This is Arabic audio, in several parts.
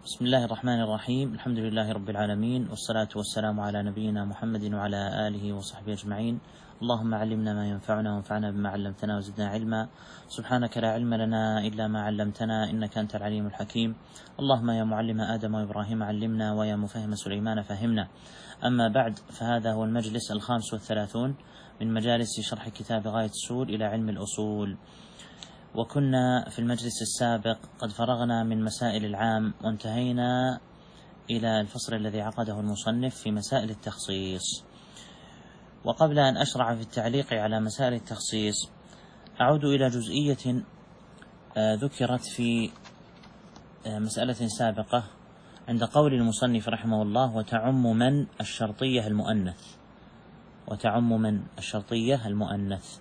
بسم الله الرحمن الرحيم. الحمد لله رب العالمين، والصلاة والسلام على نبينا محمد وعلى آله وصحبه أجمعين. اللهم علمنا ما ينفعنا وانفعنا بما علمتنا وزدنا علما. سبحانك لا علم لنا إلا ما علمتنا إنك أنت العليم الحكيم. اللهم يا معلم آدم وإبراهيم علمنا، ويا مفهم سليمان فهمنا. أما بعد، فهذا هو المجلس 35 من مجالس شرح كتاب غاية السول إلى علم الأصول. وكنا في المجلس السابق قد فرغنا من مسائل العام، وانتهينا إلى الفصل الذي عقده المصنف في مسائل التخصيص. وقبل أن أشرع في التعليق على مسائل التخصيص، أعود إلى جزئية ذكرت في مسألة سابقة عند قول المصنف رحمه الله: وتعم من الشرطية المؤنث. وتعم من الشرطية المؤنث.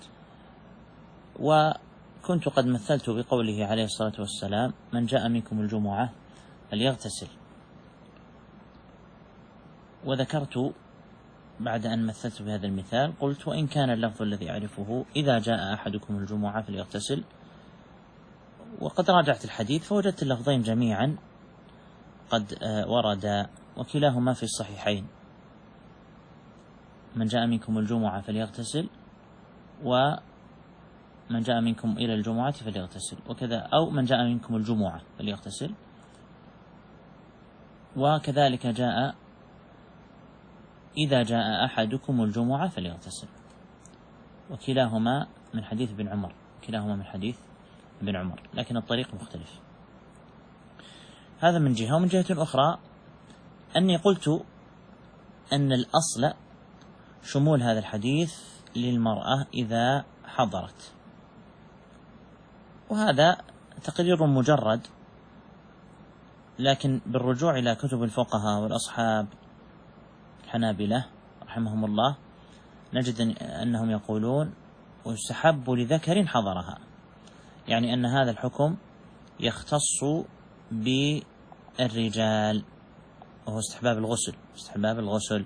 وكنت قد مثلت بقوله عليه الصلاة والسلام: من جاء منكم الجمعة فليغتسل. وذكرت بعد أن مثلت بهذا المثال، قلت: وإن كان اللفظ الذي أعرفه إذا جاء أحدكم الجمعة فليغتسل، وقد راجعت الحديث فوجدت اللفظين جميعا قد ورد، وكلاهما في الصحيحين: من جاء منكم الجمعة فليغتسل، ومن جاء منكم إلى الجمعة فليغتسل، وكذا، أو من جاء منكم الجمعة فليغتسل. وكذلك جاء: إذا جاء أحدكم الجمعة فليغتسل، وكلاهما من حديث ابن عمر، لكن الطريق مختلف. هذا من جهة. ومن جهة أخرى أني قلت أن الأصل شمول هذا الحديث للمرأة إذا حضرت، وهذا تقرير مجرد، لكن بالرجوع إلى كتب الفقهاء والأصحاب الحنابلة رحمهم الله نجد أنهم يقولون: ويستحب لذكر حضرها، يعني أن هذا الحكم يختص بالرجال، وهو استحباب الغسل.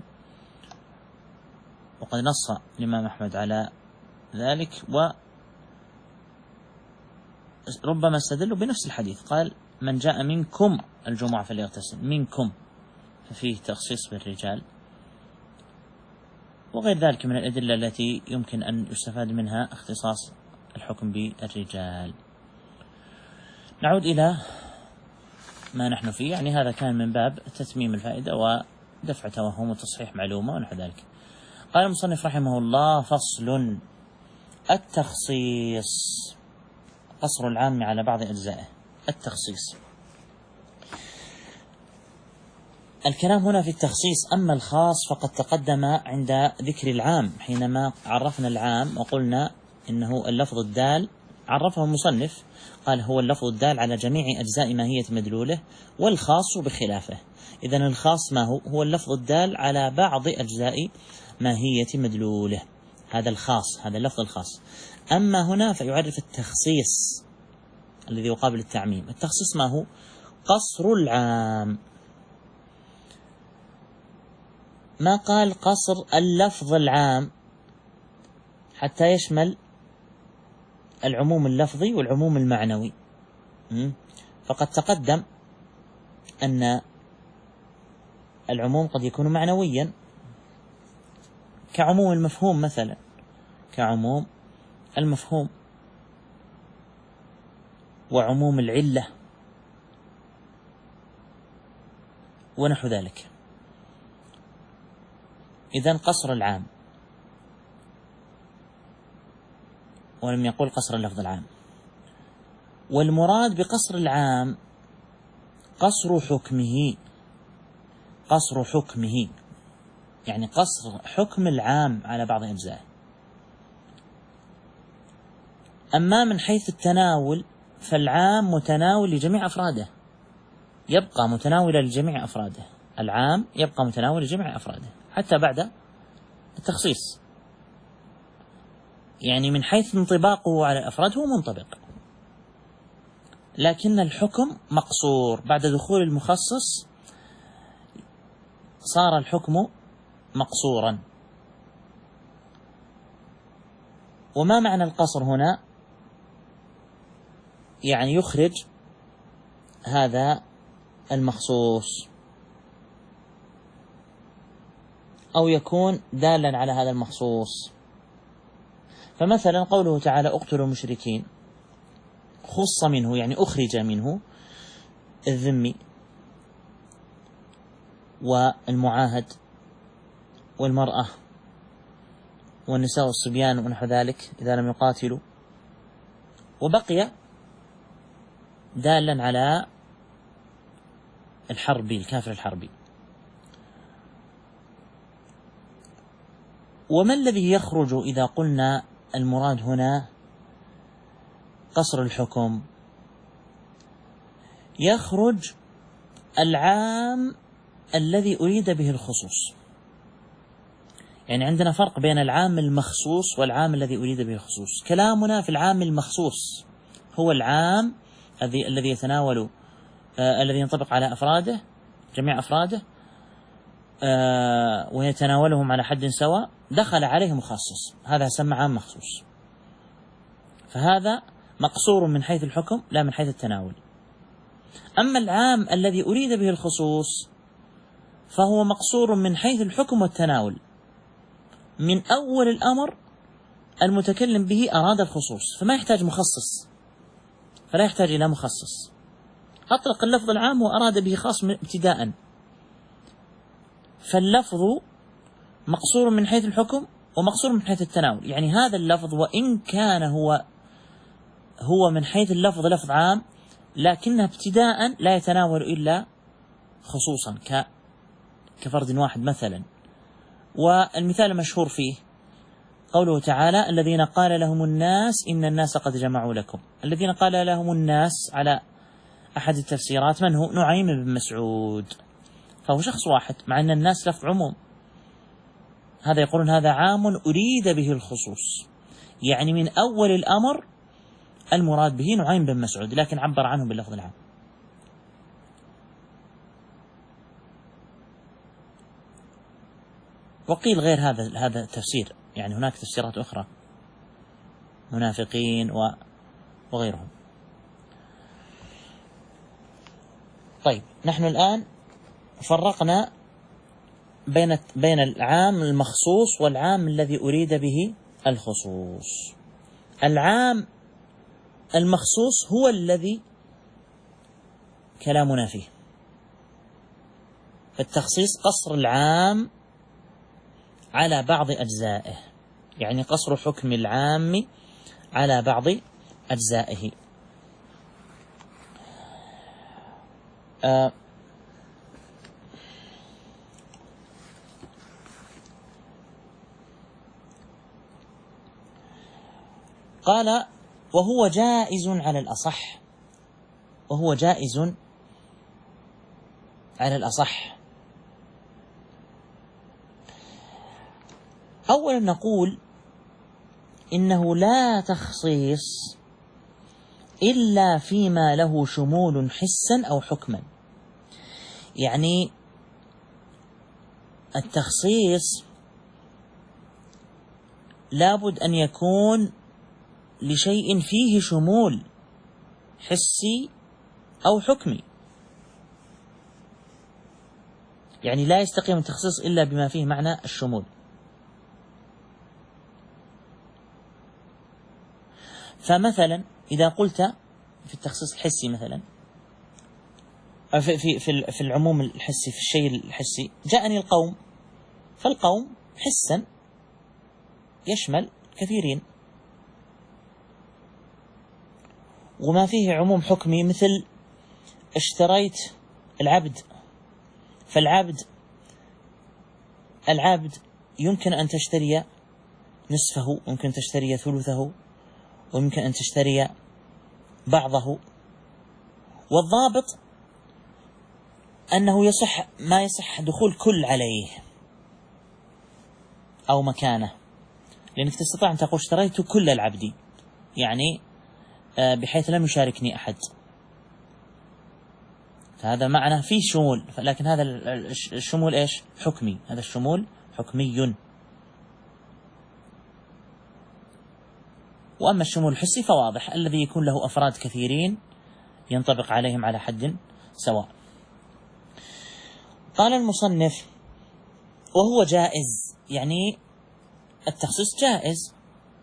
وقد نص الإمام أحمد على ذلك، وربما استدلوا بنفس الحديث، قال: من جاء منكم الجمعة فليغتسل، منكم، ففيه تخصيص بالرجال، وغير ذلك من الأدلة التي يمكن أن يستفاد منها اختصاص الحكم بالرجال. نعود إلى ما نحن فيه، يعني هذا كان من باب تتميم الفائدة ودفع توهم وتصحيح معلومة ونحو ذلك. قال المصنف رحمه الله: فصل: التخصيص، قصر العام على بعض أجزائه. التخصيص، الكلام هنا في التخصيص. أما الخاص فقد تقدم عند ذكر العام، حينما عرفنا العام وقلنا إنه اللفظ الدال، عرفه المصنف قال: هو اللفظ الدال على جميع أجزاء ماهية مدلوله، والخاص بخلافه. إذن الخاص ما هو؟ هو اللفظ الدال على بعض أجزاء ماهية مدلوله، هذا الخاص، هذا اللفظ الخاص. أما هنا فيعرف التخصيص الذي يقابل التعميم. التخصيص ما هو؟ قصر العام. ما قال قصر اللفظ العام حتى يشمل العموم اللفظي والعموم المعنوي، فقد تقدم أن العموم قد يكون معنويا، كعموم المفهوم مثلا، كعموم المفهوم وعموم العلة ونحو ذلك. إذن قصر العام، ولم يقول قصر اللفظ العام. والمراد بقصر العام قصر حكمه، يعني قصر حكم العام على بعض أجزائه. أما من حيث التناول فالعام متناول لجميع أفراده، يبقى متناولا لجميع أفراده، العام يبقى متناول لجميع أفراده حتى بعد التخصيص، يعني من حيث انطباقه على الأفراد هو منطبق، لكن الحكم مقصور. بعد دخول المخصص صار الحكم مقصورا. وما معنى القصر هنا؟ يعني يخرج هذا المخصوص أو يكون دالا على هذا المخصوص. فمثلا قوله تعالى اقتلوا المشركين خص منه، يعني أخرج منه الذمي والمعاهد والمرأة والنساء والصبيان ونحو ذلك إذا لم يقاتلوا، وبقي دالا على الحربي الكافر الحربي. وما الذي يخرج إذا قلنا المراد هنا قصر الحكم؟ يخرج العام الذي أريد به الخصوص. يعني عندنا فرق بين العام المخصوص والعام الذي أريد به الخصوص. كلامنا في العام المخصوص هو العام الذي يتناول الذي ينطبق على أفراده جميع أفراده ويتناولهم على حد سواء، دخل عليه مخصص، هذا يسمى عام مخصوص. فهذا مقصور من حيث الحكم لا من حيث التناول. أما العام الذي أريد به الخصوص فهو مقصور من حيث الحكم والتناول، من أول الأمر المتكلم به أراد الخصوص فما يحتاج مخصص، فلا يحتاج إلى مخصص، أطلق اللفظ العام وأراد به خاص ابتداء. فاللفظ مقصور من حيث الحكم ومقصور من حيث التناول. يعني هذا اللفظ وإن كان هو من حيث اللفظ لفظ عام، لكنه ابتداء لا يتناول إلا خصوصا كفرد واحد مثلا. والمثال المشهور فيه قوله تعالى الذين قال لهم الناس إن الناس قد جمعوا لكم. الذين قال لهم الناس على أحد التفسيرات من هو؟ نعيم بن مسعود، فهو شخص واحد مع أن الناس لفظ عموم. هذا يقولون هذا عام أريد به الخصوص، يعني من أول الأمر المراد به نعيم بن مسعود لكن عبر عنه باللفظ العام. وقيل غير هذا التفسير، يعني هناك تفسيرات أخرى منافقين وغيرهم. طيب نحن الآن فرقنا بين العام المخصوص والعام الذي أريد به الخصوص. العام المخصوص هو الذي كلامنا فيه. التخصيص قصر العام على بعض أجزائه، يعني قصر حكم العام على بعض أجزائه. قال وهو جائز على الأصح، وهو جائز على الأصح. أولا نقول إنه لا تخصيص إلا فيما له شمول حسا أو حكما. يعني التخصيص لابد أن يكون لشيء فيه شمول حسي أو حكمي، يعني لا يستقيم التخصيص إلا بما فيه معنى الشمول. فمثلا إذا قلت في التخصيص الحسي مثلا في العموم الحسي، في الشيء الحسي، جاءني القوم، فالقوم حسا يشمل كثيرين. وما فيه عموم حكمي مثل اشتريت العبد، فالعبد يمكن أن تشتري نصفه، يمكن تشتري ثلثه، ويمكن أن تشتري بعضه. والضابط أنه ما يصح دخول كل عليه أو مكانه، لأنك تستطيع أن تقول اشتريت كل العبد، يعني بحيث لم يشاركني أحد، فهذا معنى فيه شمول. لكن هذا الشمول إيش؟ حكمي، هذا الشمول حكمي. وأما الشمول الحسي فواضح، الذي يكون له أفراد كثيرين ينطبق عليهم على حد سواء. قال المصنف: وهو جائز، يعني التخصيص جائز.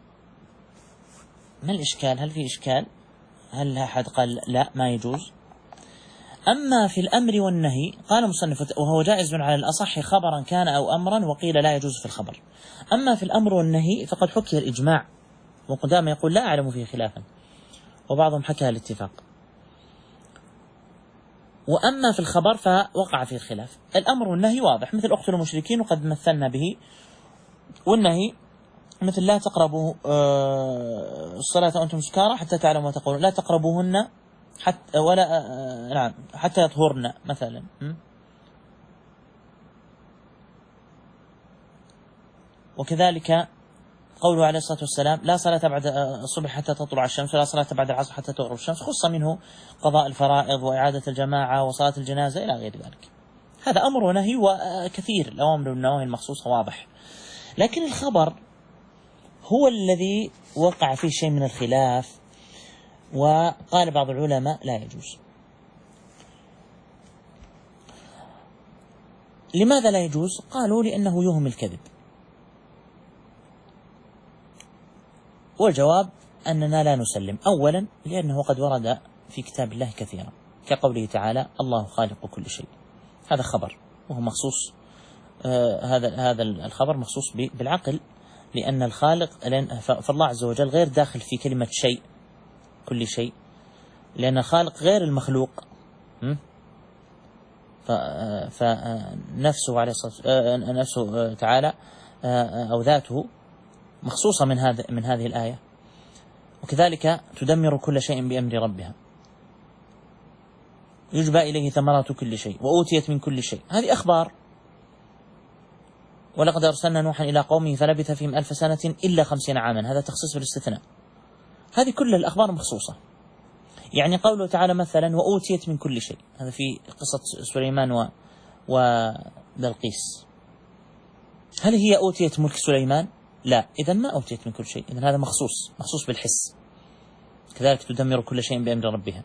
ما الإشكال؟ هل في إشكال؟ هل أحد قال لا ما يجوز؟ أما في الأمر والنهي قال المصنف: وهو جائز على الأصح خبرا كان أو أمرا، وقيل لا يجوز في الخبر. أما في الأمر والنهي فقد حكي الإجماع، وقدامى يقول لا أعلم فيه خلافا، وبعضهم حكى الاتفاق. وأما في الخبر فوقع فيه الخلاف. الأمر والنهي واضح، مثل اقتلوا المشركين وقد مثلنا به، والنهي مثل لا تقربوا الصلاة وأنتم سكارى حتى تعلموا ما تقولون، لا تقربوهن حتى ولا نعم حتى يطهرن مثلا. وكذلك قوله عليه الصلاة والسلام: لا صلاة بعد الصبح حتى تطلع الشمس، ولا صلاة بعد العصر حتى تغرب الشمس، خص منه قضاء الفرائض وإعادة الجماعة وصلاة الجنازة إلى غير ذلك. هذا أمر ونهي، وكثير الأوامر والنواهي المخصوصة واضح. لكن الخبر هو الذي وقع فيه شيء من الخلاف، وقال بعض العلماء لا يجوز. لماذا لا يجوز؟ قالوا لأنه يوهم الكذب. والجواب أننا لا نسلم. أولا لأنه قد ورد في كتاب الله كثيرا، كقوله تعالى: الله خالق كل شيء. هذا خبر وهو مخصوص، هذا الخبر مخصوص بالعقل، لأن الخالق، فالله عز وجل غير داخل في كلمة شيء، كل شيء، لأن الخالق غير المخلوق. فنفسه عليه الصلاة نفسه تعالى أو ذاته مخصوصة من هذه الآية. وكذلك تدمر كل شيء بأمر ربها، يجبى إليه ثمرات كل شيء، وأوتيت من كل شيء. هذه أخبار. ولقد أرسلنا نوحا إلى قومه فلبث فيهم 1000 سنة إلا 50 عاما. هذا تخصيص بالاستثناء. هذه كل الأخبار مخصوصة. يعني قوله تعالى مثلا: وأوتيت من كل شيء، هذا في قصة سليمان وبلقيس. هل هي أوتيت ملك سليمان؟ لا، إذا ما أوتيت من كل شيء، إذا هذا مخصوص بالحس. كذلك تدمر كل شيء بأمر ربها.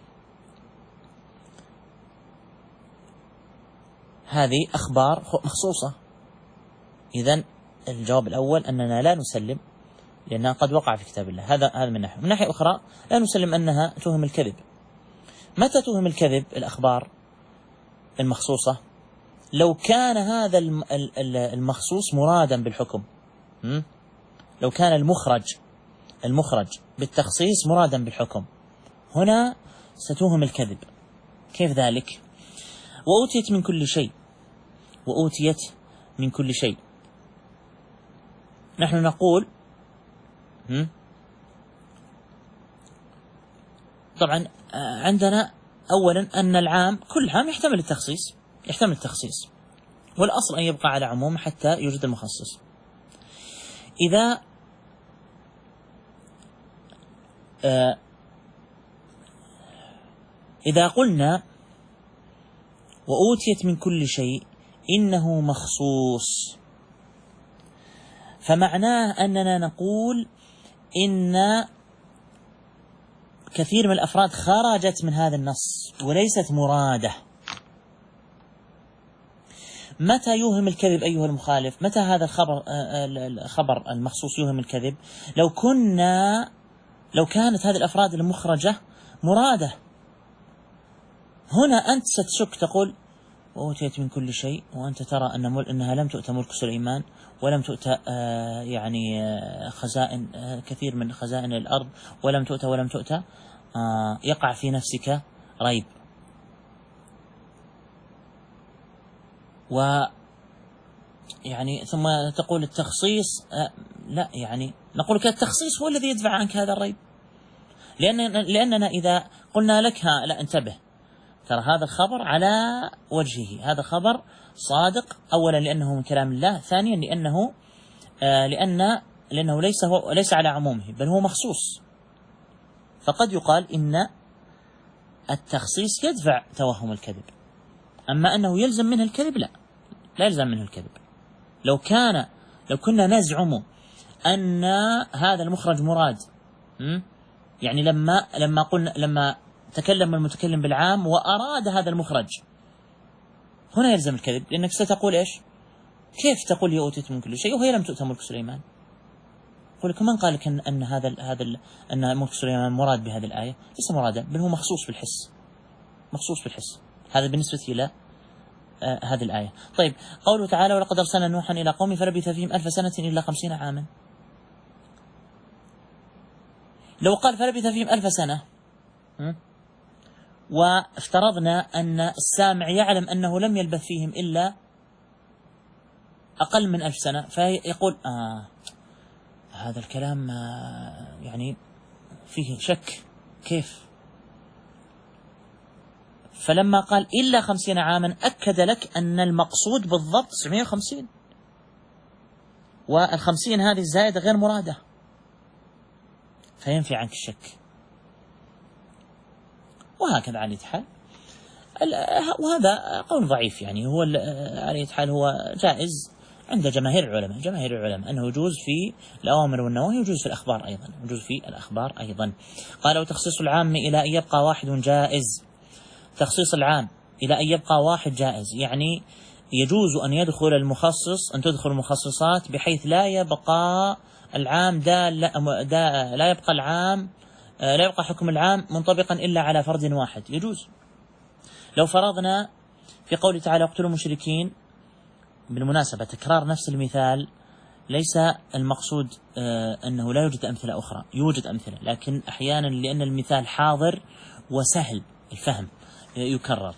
هذه أخبار مخصوصة. إذن الجواب الأول أننا لا نسلم، لأنها قد وقع في كتاب الله. هذا من ناحية. من ناحية أخرى لا نسلم أنها توهم الكذب. متى توهم الكذب الأخبار المخصوصة؟ لو كان هذا المخصوص مرادا بالحكم. لو كان المخرج بالتخصيص مرادا بالحكم، هنا ستوهم الكذب. كيف ذلك؟ وأوتيت من كل شيء، وأوتيت من كل شيء. نحن نقول طبعا عندنا أولا أن العام كل عام يحتمل التخصيص، والأصل أن يبقى على عموم حتى يوجد المخصص. إذا قلنا وأوتيت من كل شيء إنه مخصوص، فمعناه أننا نقول إن كثير من الأفراد خرجت من هذا النص وليست مرادة. متى يوهم الكذب أيها المخالف؟ متى هذا الخبر المخصوص يوهم الكذب؟ لو كانت هذه الأفراد المخرجة مرادة. هنا أنت ستشك، تقول وأوتيت من كل شيء، وأنت ترى أنها لم تؤتى ملك سليمان، ولم تؤتى خزائن كثير من خزائن الأرض، ولم تؤتى يقع في نفسك ريب. ثم تقول التخصيص لا، نقول لك التخصيص هو الذي يدفع عنك هذا الريب، لأننا إذا قلنا لك لأ انتبه، ترى هذا الخبر على وجهه، هذا خبر صادق، أولا لأنه من كلام الله، ثانيا لأنه ليس على عمومه، بل هو مخصوص. فقد يقال إن التخصيص يدفع توهم الكذب، أما أنه يلزم منه الكذب لا يلزم منه الكذب. لو كنا نزعم أن هذا المخرج مراد، لما تكلم المتكلم بالعام وأراد هذا المخرج، هنا يلزم الكذب، لأنك ستقول إيش؟ كيف تقول لي أوتيت من كل شيء وهي لم تؤت ملك سليمان؟ يقول لك من قال لك أن أن ملك سليمان مراد بهذه الآية؟ ليس مرادا، بل هو مخصوص بالحس، مخصوص بالحس. هذا بالنسبة إلى هذه الآية. طيب، قوله تعالى: ولقد أرسلنا نوحا إلى قومه فلبث فيهم 1000 سنة إلا 50 عاما. لو قال فلبث فيهم 1000 سنة، وافترضنا أن السامع يعلم أنه لم يلبث فيهم إلا أقل من 1000 سنة، فيقول هذا الكلام يعني فيه شك، كيف؟ فلما قال إلا 50 عاما أكد لك أن المقصود بالضبط 950، وال50 هذه الزائدة غير مرادة، فينفي عنك الشك. وهكذا على الحال، وهذا قول ضعيف، يعني هو على الحال هو جائز عند جماهير العلماء أنه يجوز في الأوامر والنواهي، يجوز في الأخبار أيضا، قال: وتخصيص العام إلى أن يبقى واحد جائز. تخصيص العام إلى أن يبقى واحد جائز، يعني يجوز أن تدخل المخصصات بحيث لا يبقى العام لا يبقى حكم العام منطبقا إلا على فرد واحد، يجوز. لو فرضنا في قوله تعالى: اقتلوا المشركين، بالمناسبة تكرار نفس المثال ليس المقصود أنه لا يوجد أمثلة أخرى، يوجد أمثلة، لكن أحيانا لأن المثال حاضر وسهل الفهم يكرر.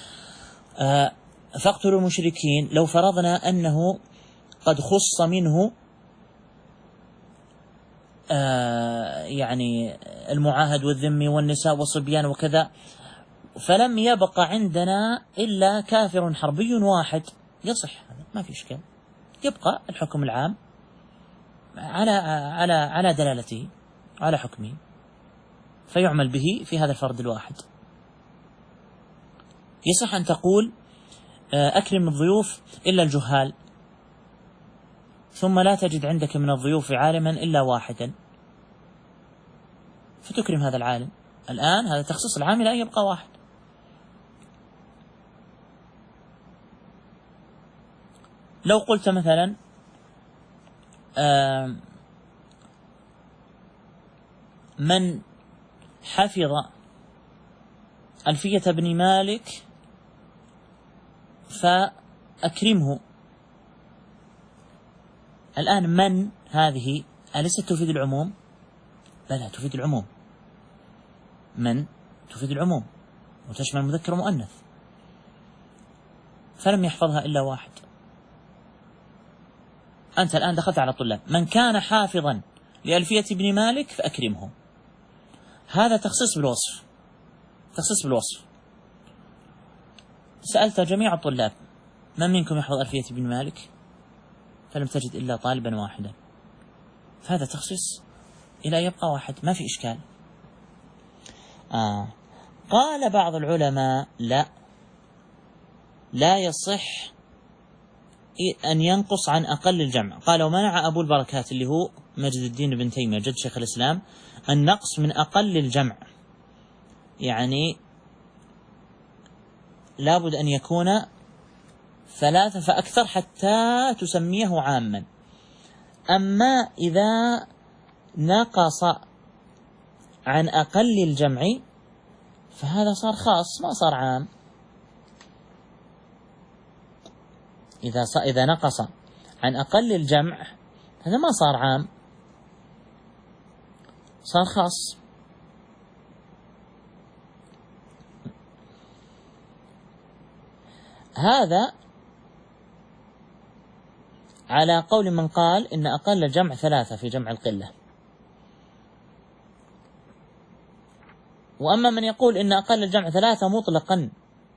فاقتلوا المشركين، لو فرضنا أنه قد خص منه يعني المعاهد والذمي والنساء والصبيان وكذا، فلم يبق عندنا إلا كافر حربي واحد، يصح هذا، ما في إشكال، يبقى الحكم العام على دلالته، على حكمه، فيعمل به في هذا الفرد الواحد. يصح أن تقول: أكرم الضيوف إلا الجهال، ثم لا تجد عندك من الضيوف عالما إلا واحدا، فتكرم هذا العالم. الآن هذا تخصيص العام لا يبقى واحد. لو قلت مثلا من حفظ ألفية بن مالك فأكرمه، الآن من هذه أليست تفيد العموم؟ بلى تفيد العموم، من تفيد العموم وتشمل مذكر ومؤنث، فلم يحفظها إلا واحد. أنت الآن دخلت على الطلاب: من كان حافظا لألفية ابن مالك فأكرمه، هذا تخصيص بالوصف. سألت جميع الطلاب: من منكم يحفظ ألفية ابن مالك؟ فلم تجد إلا طالبا واحدا، فهذا تخصيص إلى يبقى واحد، ما في إشكال. قال بعض العلماء: لا يصح أن ينقص عن أقل الجمع. قال: ومنع أبو البركات اللي هو مجد الدين بن تيمية جد شيخ الإسلام النقص من أقل الجمع، يعني لابد أن يكون 3 فأكثر حتى تسميه عاما. أما إذا نقص عن أقل الجمع فهذا صار خاص، ما صار عام. إذا نقص عن أقل الجمع هذا ما صار عام، صار خاص. هذا على قول من قال إن أقل الجمع 3 في جمع القلة، وأما من يقول إن أقل الجمع 3 مطلقا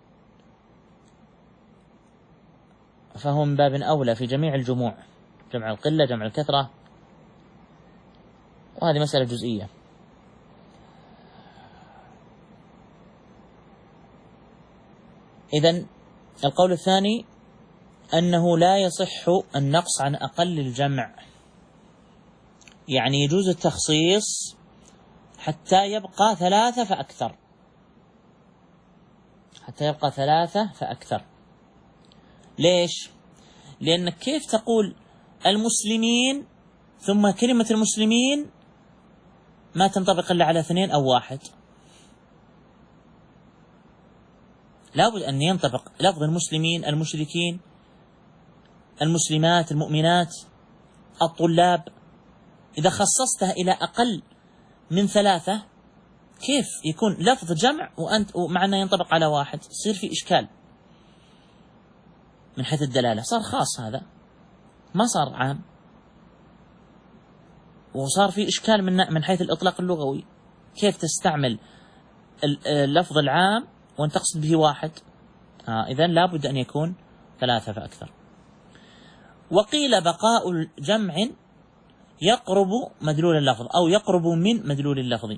فهو من باب أولى في جميع الجموع، جمع القلة، جمع الكثرة، وهذه مسألة جزئية. إذن القول الثاني أنه لا يصح النقص عن أقل الجمع، يعني يجوز التخصيص حتى يبقى 3 فأكثر، ليش؟ لأنك كيف تقول المسلمين ثم كلمة المسلمين ما تنطبق إلا على 2 أو 1؟ لابد أن ينطبق لفظ المسلمين، المشركين، المسلمات، المؤمنات، الطلاب. إذا خصصتها إلى أقل من 3 كيف يكون لفظ جمع ومع أنه ينطبق على 1؟ يصير في إشكال من حيث الدلالة، صار خاص، هذا ما صار عام، وصار في إشكال من حيث الإطلاق اللغوي. كيف تستعمل اللفظ العام وأن تقصد به 1؟ إذن لابد أن يكون 3 فأكثر. وقيل بقاء الجمع يقرب مدلول اللفظ أو يقرب من مدلول اللفظ.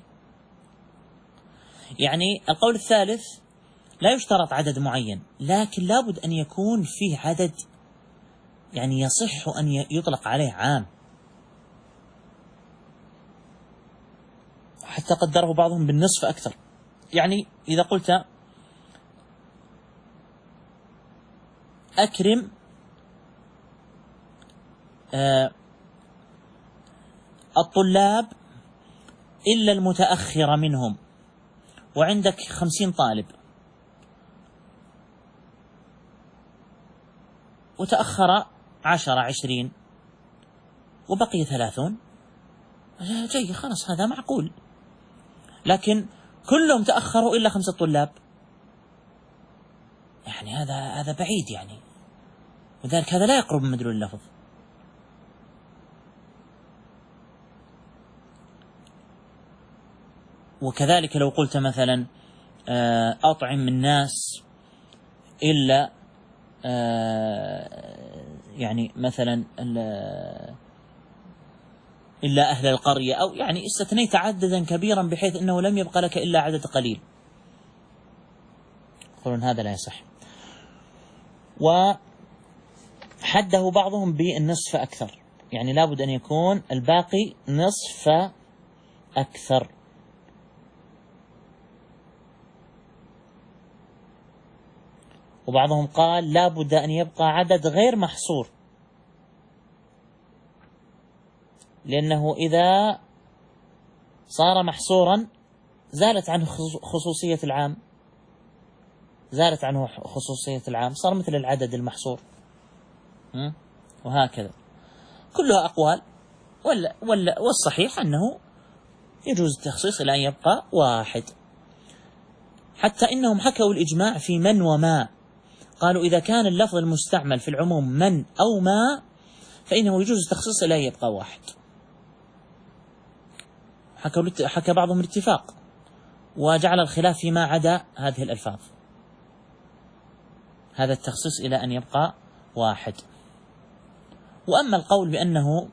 يعني القول الثالث لا يشترط عدد معين، لكن لابد أن يكون فيه عدد يعني يصح أن يطلق عليه عام، حتى قدره بعضهم بالنصف أكثر. يعني إذا قلت أكرم الطلاب إلا المتأخر منهم، وعندك 50 طالب وتأخر 10 20 وبقي 30، جيد خلاص هذا معقول. لكن كلهم تأخروا إلا 5 طلاب، يعني هذا بعيد يعني، وذلك هذا لا يقرب من مدلول اللفظ. وكذلك لو قلت مثلا أطعم الناس إلا يعني مثلا إلا أهل القرية، أو يعني استثنيت عددا كبيرا بحيث أنه لم يبقى لك إلا عدد قليل، يقولون هذا لا يصح. وحده بعضهم بالنصف أكثر، يعني لابد أن يكون الباقي نصف أكثر. وبعضهم قال لابد أن يبقى عدد غير محصور، لأنه إذا صار محصورا زالت عنه خصوصية العام، زالت عنه خصوصية العام، صار مثل العدد المحصور. وهكذا كلها أقوال، والصحيح أنه يجوز التخصيص إلى أن يبقى 1. حتى إنهم حكوا الإجماع في من وما، قالوا إذا كان اللفظ المستعمل في العموم من أو ما فإنه يجوز التخصيص إلى أن يبقى 1. حكى بعضهم الاتفاق، وجعل الخلاف فيما عدا هذه الألفاظ، هذا التخصيص إلى أن يبقى 1. وأما القول بأنه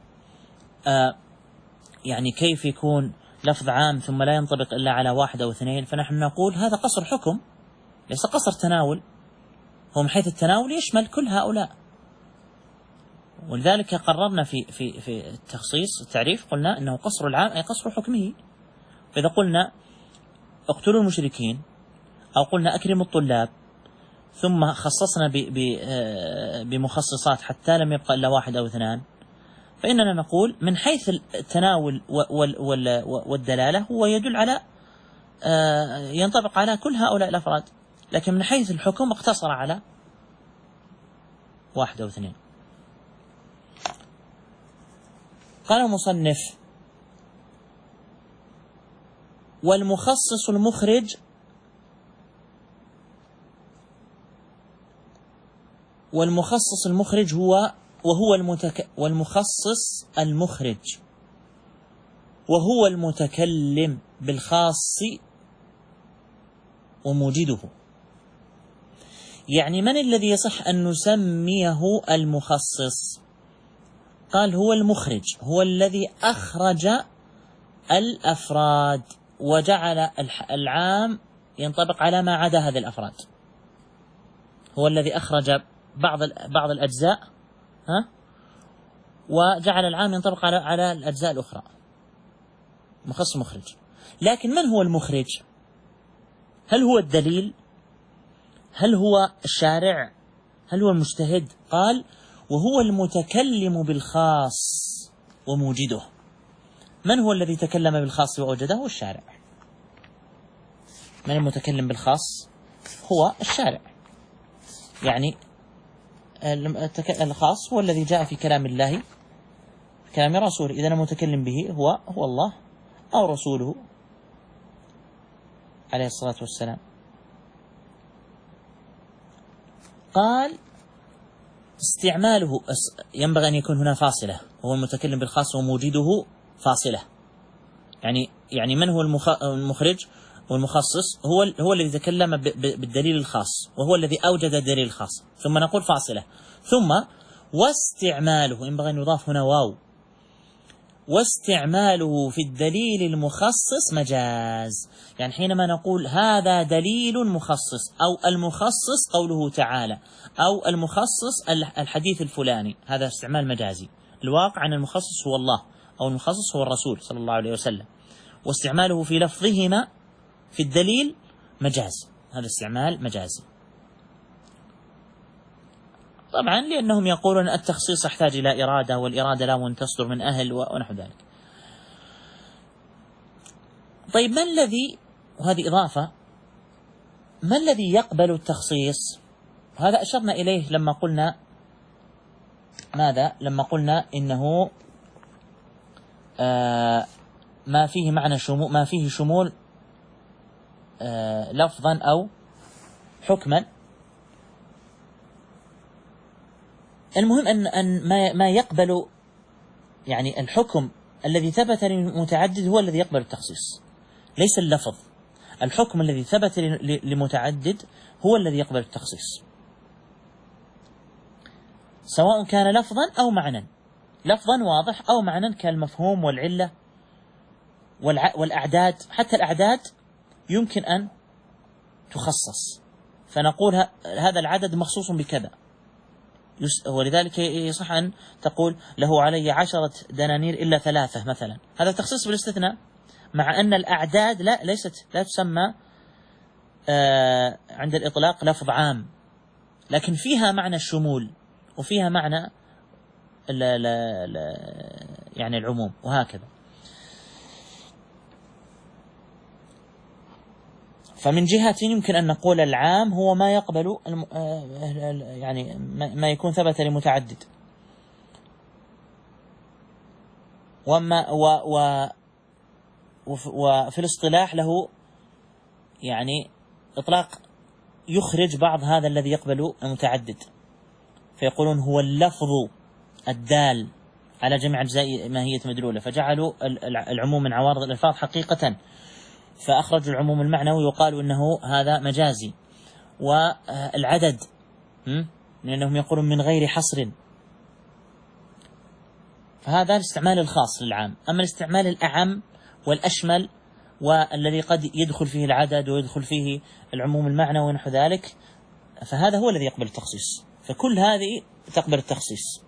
يعني كيف يكون لفظ عام ثم لا ينطبق إلا على 1 أو 2، فنحن نقول هذا قصر حكم ليس قصر تناول، هو من حيث التناول يشمل كل هؤلاء. ولذلك قررنا في التخصيص التعريف قلنا أنه قصر العام أي قصر حكمه. فإذا قلنا اقتلوا المشركين أو قلنا أكرموا الطلاب ثم خصصنا بمخصصات حتى لم يبقى إلا 1 أو 2، فإننا نقول من حيث التناول والدلالة هو يدل على ينطبق على كل هؤلاء الأفراد، لكن من حيث الحكم اقتصر على 1 أو 2. قال المصنف والمخصص المخرج والمخصص المخرج والمخصص المخرج وهو المتكلم بالخاص وموجده. يعني من الذي يصح أن نسميه المخصص؟ قال هو المخرج، هو الذي أخرج الأفراد وجعل العام ينطبق على ما عدا هذه الأفراد، هو الذي أخرج بعض الأجزاء وجعل العام ينطبق على الأجزاء الأخرى، مخصص مخرج. لكن من هو المخرج؟ هل هو الدليل؟ هل هو الشارع؟ هل هو المجتهد؟ قال وهو المتكلم بالخاص وموجده. من هو الذي تكلم بالخاص وأوجده؟ هو الشارع. من المتكلم بالخاص؟ هو الشارع. يعني الخاص هو الذي جاء في كلام الله، في كلام رسوله. إذن المتكلم به هو الله أو رسوله عليه الصلاة والسلام. قال استعماله ينبغي أن يكون هنا فاصلة، وهو المتكلم بالخاص وموجده فاصلة. يعني من هو المخرج والمخصص؟ هو الذي تكلم بالدليل الخاص، وهو الذي أوجد الدليل الخاص، ثم نقول فاصلة. ثم واستعماله، ينبغي أن يضاف هنا واو، واستعماله في الدليل المخصص مجاز. يعني حينما نقول هذا دليل مخصص، أو المخصص قوله تعالى، أو المخصص الحديث الفلاني، هذا استعمال مجازي. الواقع أن المخصص هو الله، أو المخصص هو الرسول صلى الله عليه وسلم، واستعماله في لفظهما في الدليل مجاز، هذا استعمال مجازي. طبعا لأنهم يقولون التخصيص يحتاج إلى إرادة، والإرادة لا تصدر من أهل ونحو ذلك. طيب ما الذي، وهذه إضافة، ما الذي يقبل التخصيص؟ هذا أشرنا إليه لما قلنا ماذا؟ لما قلنا إنه ما فيه معنى شمول، ما فيه شمول لفظا أو حكما. المهم أن ما يقبل، يعني الحكم الذي ثبت لمتعدد هو الذي يقبل التخصيص، ليس اللفظ. الحكم الذي ثبت لمتعدد هو الذي يقبل التخصيص، سواء كان لفظا أو معنى، لفظا واضح أو معنى كالمفهوم والعلة والأعداد. حتى الأعداد يمكن أن تخصص، فنقول هذا العدد مخصوص بكذا، ولذلك يصح أن تقول له علي 10 دنانير إلا 3 مثلا، هذا تخصيص بالاستثناء، مع أن الأعداد لا تسمى عند الإطلاق لفظ عام، لكن فيها معنى الشمول وفيها معنى يعني العموم، وهكذا. فمن جهة يمكن أن نقول العام هو ما يقبل يعني ما يكون ثبت لمتعدد، وفي الاصطلاح له يعني إطلاق يخرج بعض هذا الذي يقبل المتعدد، فيقولون هو اللفظ الدال على جميع أجزاء ماهية مدلولة، فجعلوا العموم من عوارض الألفاظ حقيقة، فأخرجوا العموم المعنوي وقالوا إنه هذا مجازي. والعدد لأنهم يقولون من غير حصر، فهذا الاستعمال الخاص للعام. أما الاستعمال الأعم والأشمل والذي قد يدخل فيه العدد ويدخل فيه العموم المعنوي ونحو ذلك، فهذا هو الذي يقبل التخصيص، فكل هذه تقبل التخصيص.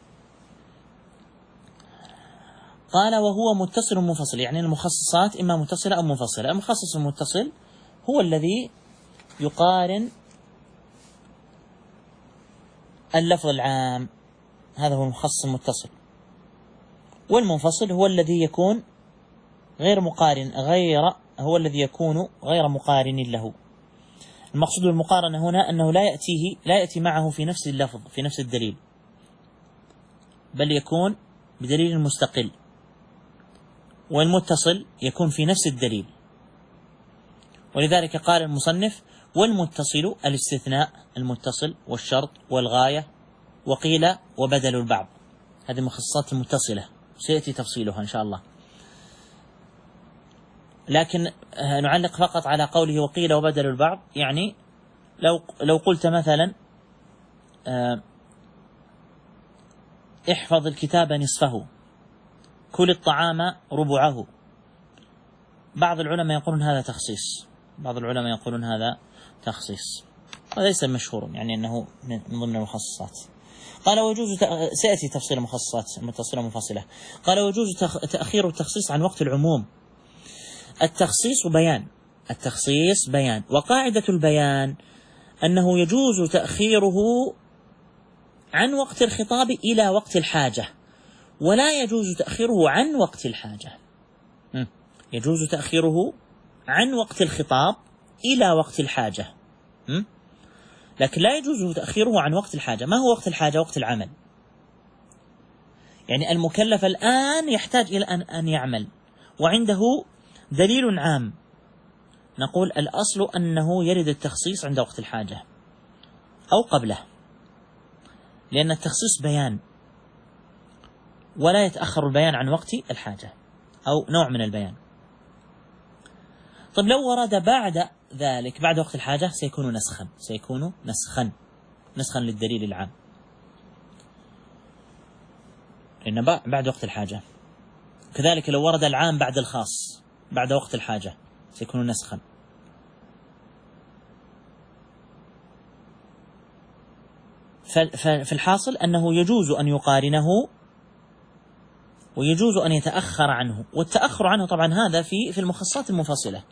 قال وهو متصل منفصل، يعني المخصصات إما متصلة أو منفصلة. المخصص المتصل هو الذي يقارن اللفظ العام، هذا هو المخصص المتصل. والمنفصل هو الذي يكون غير مقارن، هو الذي يكون غير مقارن له. المقصود بالمقارنة هنا أنه لا يأتي معه في نفس اللفظ في نفس الدليل، بل يكون بدليل مستقل. والمتصل يكون في نفس الدليل، ولذلك قال المصنف والمتصل الاستثناء المتصل والشرط والغاية وقيل وبدل البعض. هذه مخصصات المتصلة سيأتي تفصيلها إن شاء الله، لكن نعلق فقط على قوله وقيل وبدل البعض. يعني لو قلت مثلا احفظ الكتاب نصفه، كل الطعام ربعه، بعض العلماء يقولون هذا تخصيص، بعض العلماء يقولون هذا تخصيص، هذا ليس مشهور، يعني أنه من ضمن المخصصات. قال ويجوز سيأتي تفصيل المخصصات المتصلة ومنفصلة. قال ويجوز تأخير التخصيص عن وقت العموم. التخصيص بيان، وقاعدة البيان أنه يجوز تأخيره عن وقت الخطاب إلى وقت الحاجة، ولا يجوز تأخيره عن وقت الحاجة. يجوز تأخيره عن وقت الخطاب إلى وقت الحاجة، لكن لا يجوز تأخيره عن وقت الحاجة. ما هو وقت الحاجة؟ وقت العمل. يعني المكلف الآن يحتاج إلى أن يعمل وعنده دليل عام، نقول الأصل أنه يرد التخصيص عند وقت الحاجة أو قبله، لأن التخصيص بيان ولا يتأخر البيان عن وقت الحاجة أو نوع من البيان. طيب لو ورد بعد ذلك بعد وقت الحاجة سيكون نسخا للدليل العام، لأن بعد وقت الحاجة. كذلك لو ورد العام بعد الخاص بعد وقت الحاجة سيكون نسخا. في الحاصل أنه يجوز أن يقارنه ويجوز أن يتأخر عنه، والتأخر عنه طبعا هذا في المخصصات المنفصلة،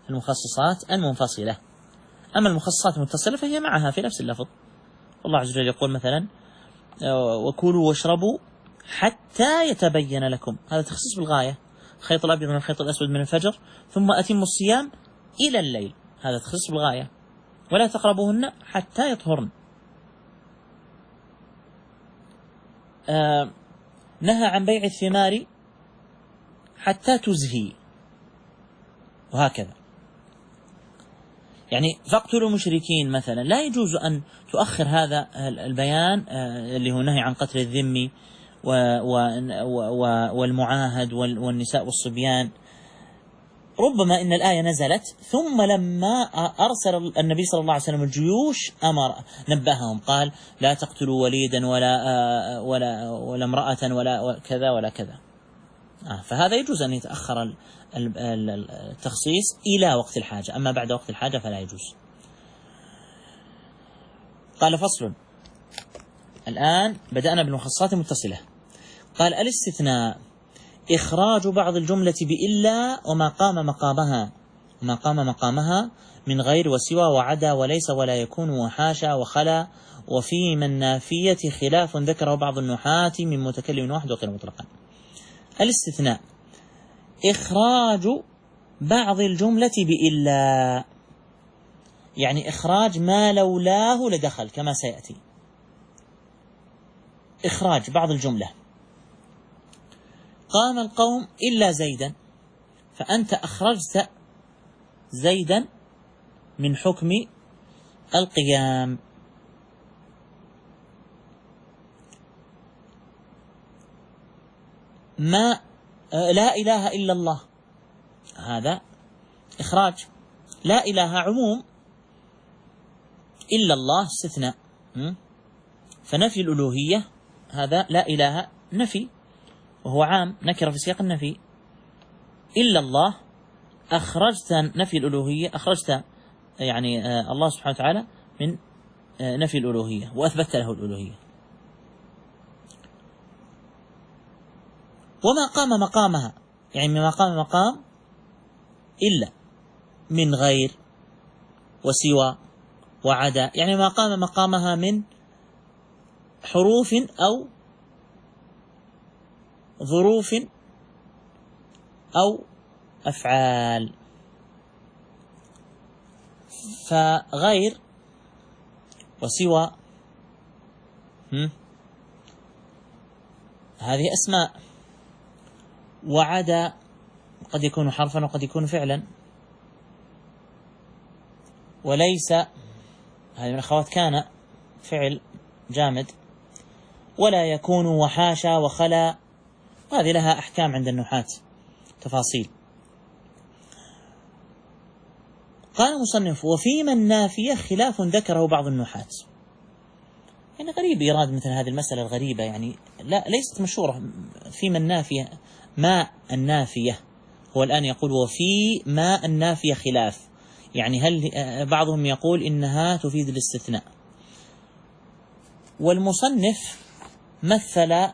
أما المخصصات المتصلة فهي معها في نفس اللفظ. الله عز وجل يقول مثلا وكلوا واشربوا حتى يتبين لكم، هذا تخصيص بالغاية، الخيط الأبيض من الخيط الأسود من الفجر ثم أتموا الصيام إلى الليل، هذا تخصيص بالغاية. ولا تقربوهن حتى يطهرن. نهى عن بيع الثمار حتى تزهي، وهكذا. يعني فاقتلوا المشركين مثلا لا يجوز أن تؤخر هذا البيان اللي هو نهي عن قتل الذمي والمعاهد والنساء والصبيان. ربما إن الآية نزلت ثم لما أرسل النبي صلى الله عليه وسلم الجيوش نبههم، قال لا تقتلوا وليدا ولا امرأة ولا كذا ولا كذا. فهذا يجوز أن يتأخر التخصيص إلى وقت الحاجة، أما بعد وقت الحاجة فلا يجوز. قال فصل. الآن بدأنا بالمخصصات المتصلة. قال الاستثناء إخراج بعض الجملة بإلا وما قام مقامها من غير وسوى وعدا وليس ولا يكون وحاشا وخلا، وفي من نافية خلاف ذكره بعض النحاة من متكلم واحد وغير مطلقا. الاستثناء إخراج بعض الجملة بإلا، يعني إخراج ما لولاه لدخل كما سيأتي. إخراج بعض الجملة، قام القوم إلا زيدا، فأنت أخرجت زيدا من حكم القيام. ما لا إله إلا الله، هذا إخراج. لا إله عموم، إلا الله استثناء، فنفي الألوهية هذا لا إله نفي وهو عام نكر في سياق النفي. إلا الله أخرجت نفي الألوهية، أخرجت يعني الله سبحانه وتعالى من نفي الألوهية وأثبت له الألوهية. وما قام مقامها، يعني ما قام مقام إلا من غير وسوى وعدا، يعني ما قام مقامها من حروف أو ظروف أو أفعال. فغير وسوى هذه أسماء، وعدا قد يكون حرفا وقد يكون فعلا، وليس هذه من أخوات كان فعل جامد، ولا يكون وحاشا وخلا، هذه لها أحكام عند النحاة تفاصيل. قال المصنف وفي من نافية خلاف ذكره بعض النحاة. يعني غريب إيراد مثل هذه المسألة الغريبة، يعني لا ليست مشهورة. في من نافية، ما النافية، هو الآن يقول وفي ما النافية خلاف، يعني هل بعضهم يقول إنها تفيد الاستثناء. والمصنف مثل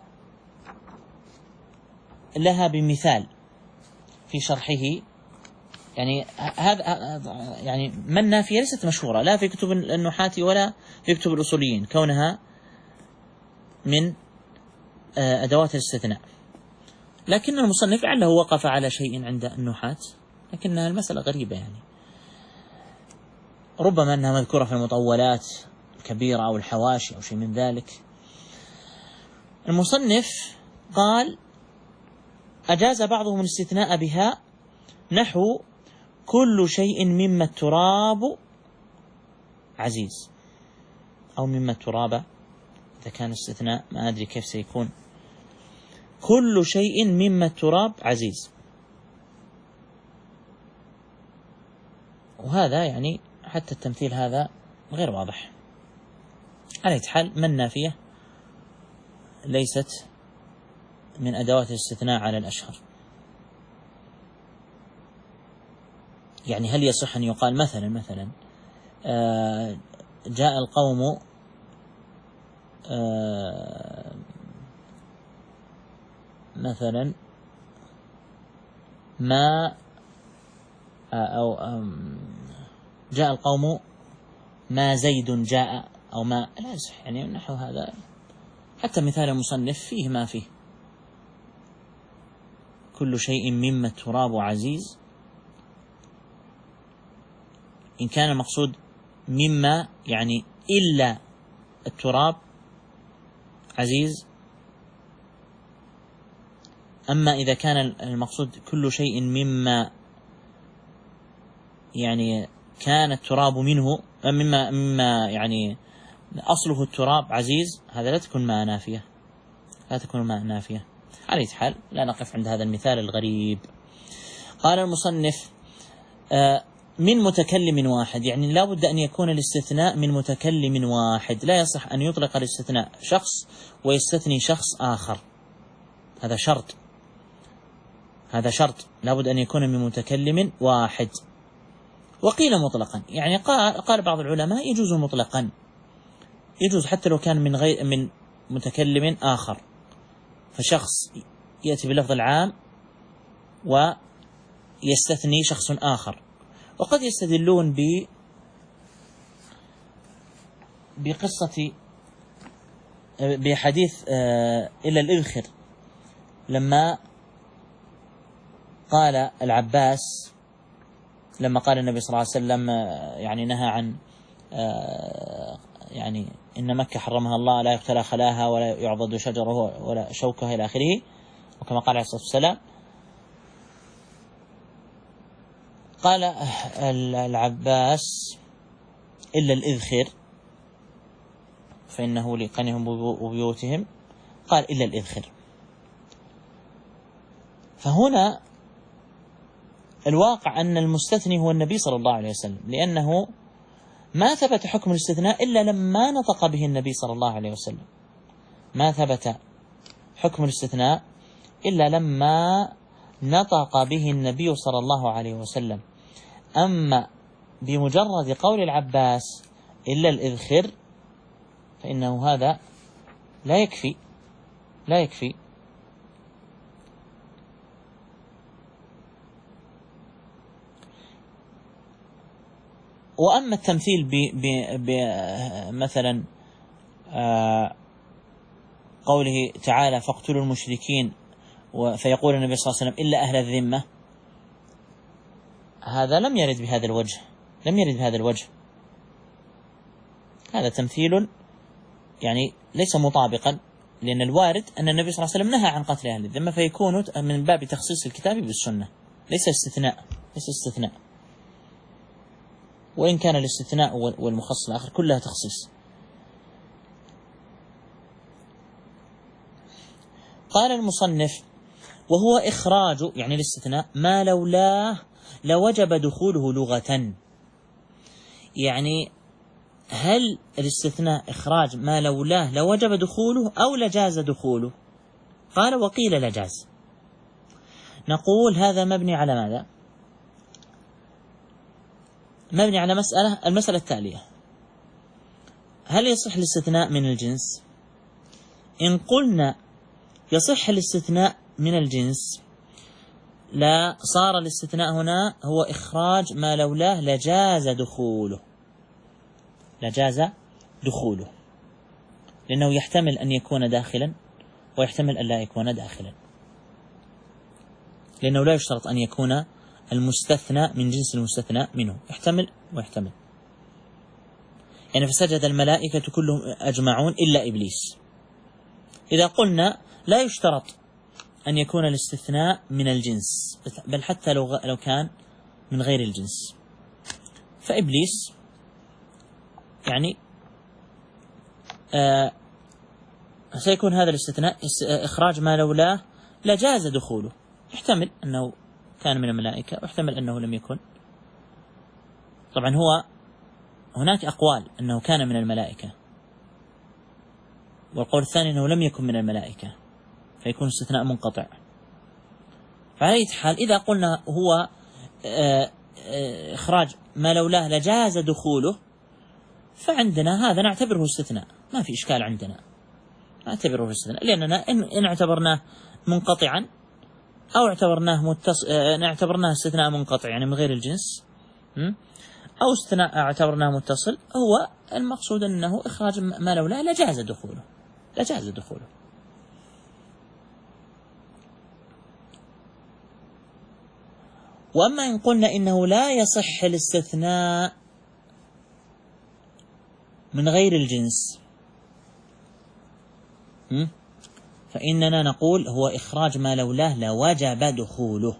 لها بمثال في شرحه، يعني هذا يعني ما النافية ليست مشهورة لا في كتب النحاة ولا في كتب الأصوليين، كونها من أدوات الاستثناء، لكن المصنف لعله وقف على شيء عند النحاة، لكنها المسألة غريبة، يعني ربما أنها مذكورة في المطولات الكبيرة أو الحواشي أو شيء من ذلك. المصنف قال: أجاز بعضهم الاستثناء بها نحو كل شيء مما التراب عزيز، أو مما التراب، إذا كان استثناء ما أدري كيف سيكون، كل شيء مما التراب عزيز. وهذا يعني حتى التمثيل هذا غير واضح. على أي حال، من نافية ليست من أدوات الاستثناء على الأشهر. يعني هل يصح أن يقال مثلا جاء القوم مثلا ما أو جاء القوم ما زيد جاء، أو ما لا يصح، يعني نحو هذا. حتى مثال المصنف فيه ما فيه، كل شيء مما التراب عزيز، إن كان المقصود مما يعني إلا التراب عزيز. أما إذا كان المقصود كل شيء مما يعني كان التراب منه، مما يعني أصله التراب عزيز، هذا لا تكون ما نافية، لا تكون ما نافية. على أي حال لا نقف عند هذا المثال الغريب. قال المصنف: من متكلم واحد، يعني لا بد أن يكون الاستثناء من متكلم واحد، لا يصح أن يطلق الاستثناء شخص ويستثني شخص آخر، هذا شرط، هذا شرط، لا بد أن يكون من متكلم واحد. وقيل مطلقا، يعني قال بعض العلماء يجوز مطلقا، يجوز حتى لو كان من متكلم آخر، فشخص يأتي بلفظ العام ويستثني شخص آخر. وقد يستدلون بحديث إلا الإذخر، لما قال العباس، لما قال النبي صلى الله عليه وسلم يعني نهى عن يعني إن مكة حرمها الله، لا يقتلى خلاها ولا يعضد شجرها ولا شوكها إلى آخره، وكما قال عليه الصلاة والسلام. قال العباس: إلا الإذخر فإنه لقنهم وبيوتهم، قال إلا الإذخر. فهنا الواقع أن المستثني هو النبي صلى الله عليه وسلم، لأنه ما ثبت حكم الاستثناء إلا لما نطق به النبي صلى الله عليه وسلم، ما ثبت حكم الاستثناء إلا لما نطق به النبي صلى الله عليه وسلم. أما بمجرد قول العباس إلا الإذخر فإنه هذا لا يكفي، لا يكفي. وأما التمثيل بمثلا قوله تعالى: فاقتلوا المشركين، فيقول النبي صلى الله عليه وسلم: إلا أهل الذمة، هذا لم يرد بهذا الوجه، لم يرد بهذا الوجه، هذا تمثيل يعني ليس مطابقا، لأن الوارد أن النبي صلى الله عليه وسلم نهى عن قتل أهل الذمة، فيكون من باب تخصيص الكتاب بالسنة، ليس استثناء، ليس استثناء، وإن كان الاستثناء والمخصص الآخر كلها تخصيص. قال المصنف: وهو إخراج، يعني الاستثناء، ما لولاه لوجب دخوله لغة. يعني هل الاستثناء إخراج ما لولاه لوجب دخوله أو لجاز دخوله؟ قال: وقيل لجاز. نقول هذا مبني على ماذا؟ مبني على المسألة التالية: هل يصح الاستثناء من الجنس؟ إن قلنا يصح الاستثناء من الجنس، لا صار الاستثناء هنا هو إخراج ما لولاه لجاز دخوله، لجاز دخوله، لأنه يحتمل أن يكون داخلا ويحتمل أن لا يكون داخلا، لأنه لا يشترط أن يكون المستثنى من جنس المستثنى منه، يحتمل ويحتمل. يعني فسجد الملائكة كلهم أجمعون إلا إبليس. إذا قلنا لا يشترط أن يكون الاستثناء من الجنس، بل حتى لو كان من غير الجنس، فإبليس يعني سيكون هذا الاستثناء إخراج ما لولاه لجاز دخوله، يحتمل أنه كان من الملائكة ويحتمل أنه لم يكن. طبعا هو هناك أقوال أنه كان من الملائكة، والقول الثاني أنه لم يكن من الملائكة، فيكون استثناء منقطع. فعلى أي حال إذا قلنا هو إخراج ما لولاه لجاز دخوله، فعندنا هذا نعتبره استثناء، ما في إشكال عندنا، نعتبره استثناء، لأننا إن اعتبرناه منقطعا أو اعتبرناه استثناء منقطع يعني من غير الجنس، أو استثناء اعتبرناه متصل، هو المقصود أنه إخراج ما لولاه لجاز دخوله، لجاز دخوله. وأما إن قلنا إنه لا يصح الاستثناء من غير الجنس، فإننا نقول هو إخراج ما لولاه لوجب دخوله،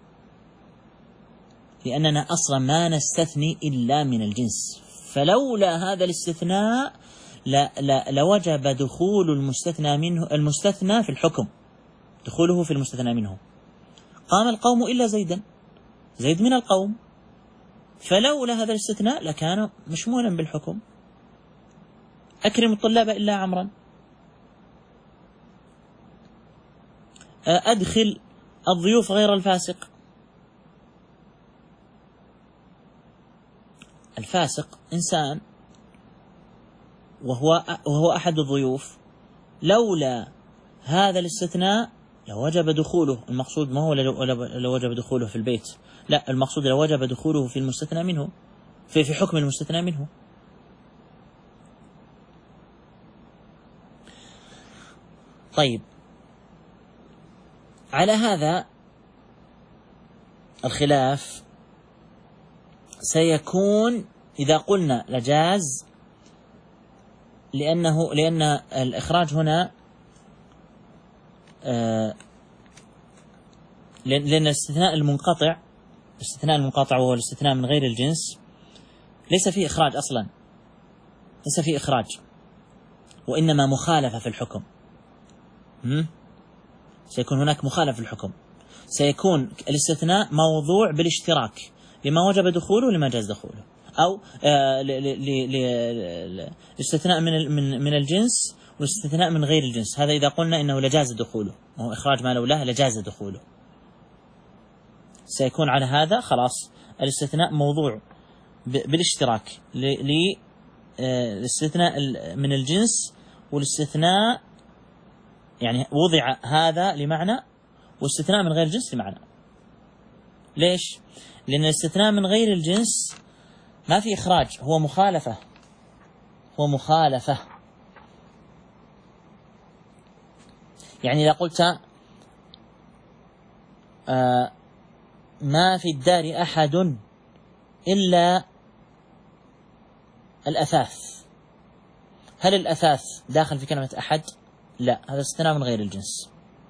لأننا أصلا ما نستثني إلا من الجنس، فلولا هذا الاستثناء لوجب دخول المستثنى في الحكم، دخوله في المستثنى منه. قام القوم إلا زيدا، زيد من القوم، فلولا هذا الاستثناء لكان مشمولا بالحكم. أكرم الطلاب إلا عمرا، أدخل الضيوف غير الفاسق. الفاسق إنسان وهو أحد الضيوف، لولا هذا الاستثناء لوجب دخوله. المقصود ما هو لوجب دخوله في البيت، لا، المقصود لوجب دخوله في المستثنى منه، في حكم المستثنى منه. طيب، على هذا الخلاف سيكون إذا قلنا لجاز، لأن الإخراج هنا لأن الاستثناء المنقطع وهو الاستثناء من غير الجنس ليس فيه إخراج أصلا، ليس فيه إخراج، وإنما مخالفة في الحكم. سيكون هناك مخالفة في الحكم، سيكون الاستثناء موضوع بالاشتراك لما وجب دخوله ولما جاز دخوله، أو الاستثناء من الجنس والاستثناء من غير الجنس. هذا إذا قلنا إنه لجاز دخوله، وهو إخراج ما لولاه لجاز دخوله، سيكون على هذا خلاص الاستثناء موضوع بالاشتراك للاستثناء من الجنس، والاستثناء يعني وضع هذا لمعنى واستثناء من غير الجنس لمعنى. ليش؟ لأن الاستثناء من غير الجنس ما في إخراج، هو مخالفة، هو مخالفة. يعني إذا قلت ما في الدار أحد إلا الأثاث، هل الأثاث داخل في كلمة أحد؟ لا، هذا استثناء من غير الجنس.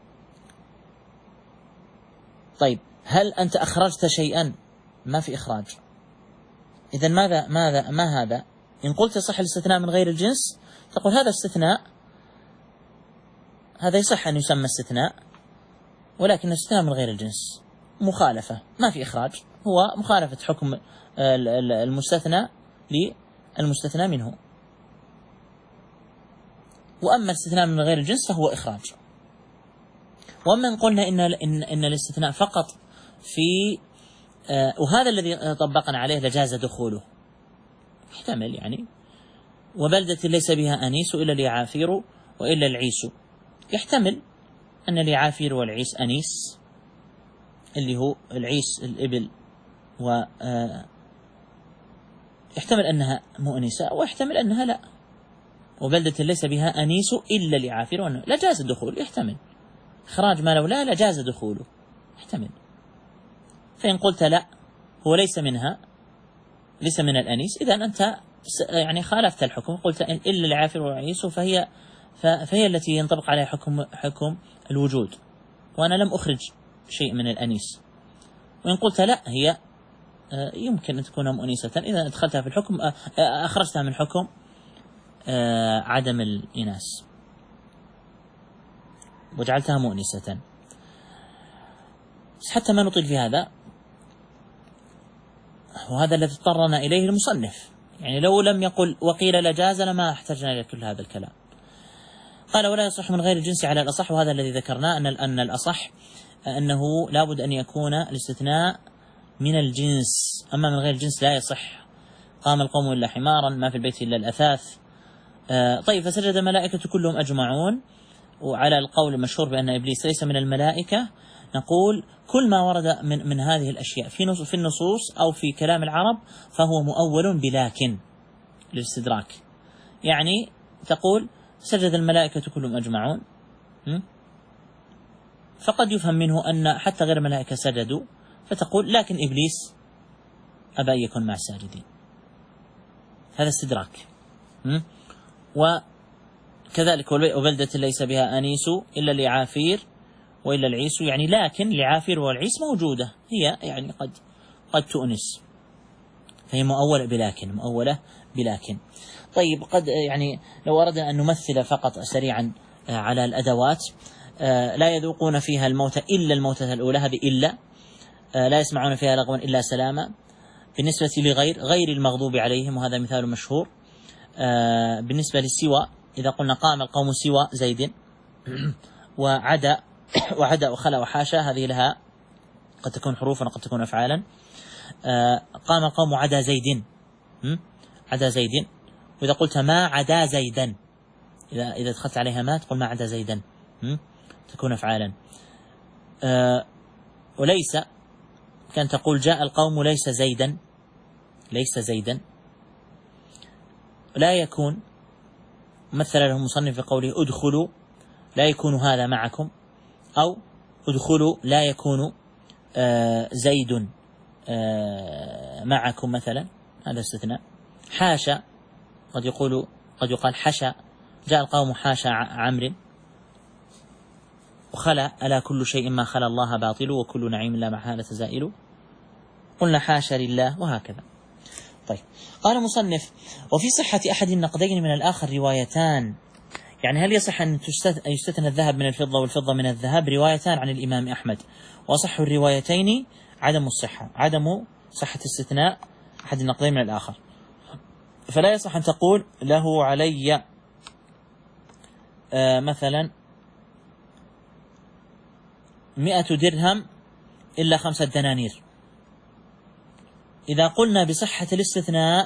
طيب، هل أنت أخرجت شيئا؟ ما في إخراج. إذن ما هذا؟ إن قلت يصح الاستثناء من غير الجنس، تقول هذا استثناء، هذا يصح أن يسمى استثناء، ولكن الاستثناء من غير الجنس مخالفة، ما في إخراج، هو مخالفة حكم المستثنى للمستثنى منه. وأما الاستثناء من غير الجنس فهو إخراج. وأما إن قلنا إن الاستثناء فقط في وهذا الذي طبقنا عليه لجاز دخوله، يحتمل يعني وبلدة ليس بها أنيس إلا اليعافير وإلا العيس، يحتمل أن اليعافير والعيس أنيس اللي هو العيس الإبل، و يحتمل أنها مؤنسة ويحتمل أنها لا، وبلدة ليس بها أنيس إلا لعافر وأنه لا جاز الدخول، يحتمل إخراج ما لولا لا جاز دخوله، يحتمل. فإن قلت لا هو ليس منها، ليس من الأنيس، إذا أنت يعني خالفت الحكم، قلت إلا لعافر وعيس فهي التي ينطبق عليها حكم الوجود، وأنا لم أخرج شيء من الأنيس. وإن قلت لا هي يمكن أن تكون مؤنسة، إذا أدخلتها في الحكم أخرجتها من حكم عدم الإناث وجعلتها مؤنسة. حتى ما نطيل في هذا، وهذا الذي اضطرنا إليه المصنف، يعني لو لم يقل وقيل لجاز لما احتجنا إلى كل هذا الكلام. قال ولا يصح من غير الجنس على الأصح، وهذا الذي ذكرناه أن الأصح أنه لابد أن يكون الاستثناء من الجنس، أما من غير الجنس لا يصح. قام القوم إلا حمارا، ما في البيت إلا الأثاث. طيب فسجد الملائكة كلهم أجمعون، وعلى القول المشهور بأن إبليس ليس من الملائكة، نقول كل ما ورد من هذه الأشياء في النصوص أو في كلام العرب فهو مؤول بلكن للاستدراك. يعني تقول سجد الملائكة كلهم أجمعون، فقد يفهم منه أن حتى غير الملائكة سجدوا، فتقول لكن إبليس أبى أن يكون مع الساجدين، هذا استدراك. وكذلك وبلدة ليس بها أنيس إلا لعافير وإلا العيس، يعني لكن لعافير والعيس موجودة، هي يعني قد تؤنس، فهي مؤولة بلكن. طيب قد يعني لو أردنا أن نمثل فقط سريعا على الأدوات، لا يذوقون فيها الموت إلا الموتة الأولى، هذه إلا، لا يسمعون فيها لغوا إلا سلاما. بالنسبة لغير المغضوب عليهم، وهذا مثال مشهور. بالنسبة للسوى، إذا قلنا قام القوم سوى زيد وعدا وخلا وحاشا، هذه لها قد تكون حروفا وقد تكون أفعالا. قام القوم عدا زيد، وإذا قلت ما عدا زيدا، إذا دخلت عليها ما تقول ما عدا زيدا، تكون أفعالا. وليس كان تقول جاء القوم ليس زيدا. لا يكون مثل له المصنف بقوله ادخلوا لا يكون هذا معكم، أو ادخلوا لا يكون زيد معكم مثلا، هذا استثناء. حاشا قد يقال حشا، جاء القوم حاشا عمرو. وخلا ألا كل شيء ما خلا الله باطل وكل نعيم لا محالة زائل، قلنا حاشا لله، وهكذا. طيب قال مصنف وفي صحة أحد النقدين من الآخر روايتان، يعني هل يصح أن يستثنى الذهب من الفضة والفضة من الذهب؟ روايتان عن الإمام أحمد، وصح الروايتين عدم صحة استثناء أحد النقدين من الآخر. فلا يصح أن تقول له علي مثلا 100 درهم إلا 5 دنانير. إذا قلنا بصحة الاستثناء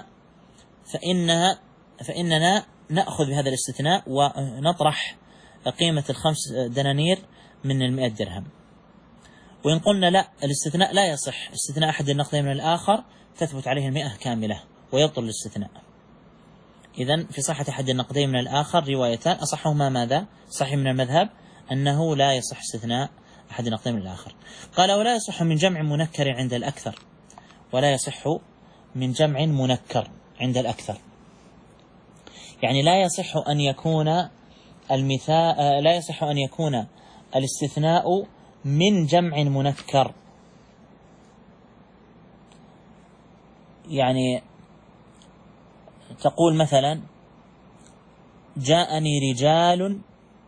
فإننا نأخذ بهذا الاستثناء ونطرح قيمة 5 دنانير من 100 درهم. وإن قلنا لا، الاستثناء لا يصح، استثناء أحد النقدين من الآخر تثبت عليه 100 كاملة ويبطل الاستثناء. إذن في صحة أحد النقدين من الآخر روايتان، أصحهما ماذا؟ صحيح من المذهب أنه لا يصح استثناء أحد النقدين من الآخر. قال ولا يصح من جمع منكر عند الأكثر، ولا يصح من جمع منكر عند الأكثر، يعني لا يصح أن يكون لا يصح أن يكون الاستثناء من جمع منكر. يعني تقول مثلا جاءني رجال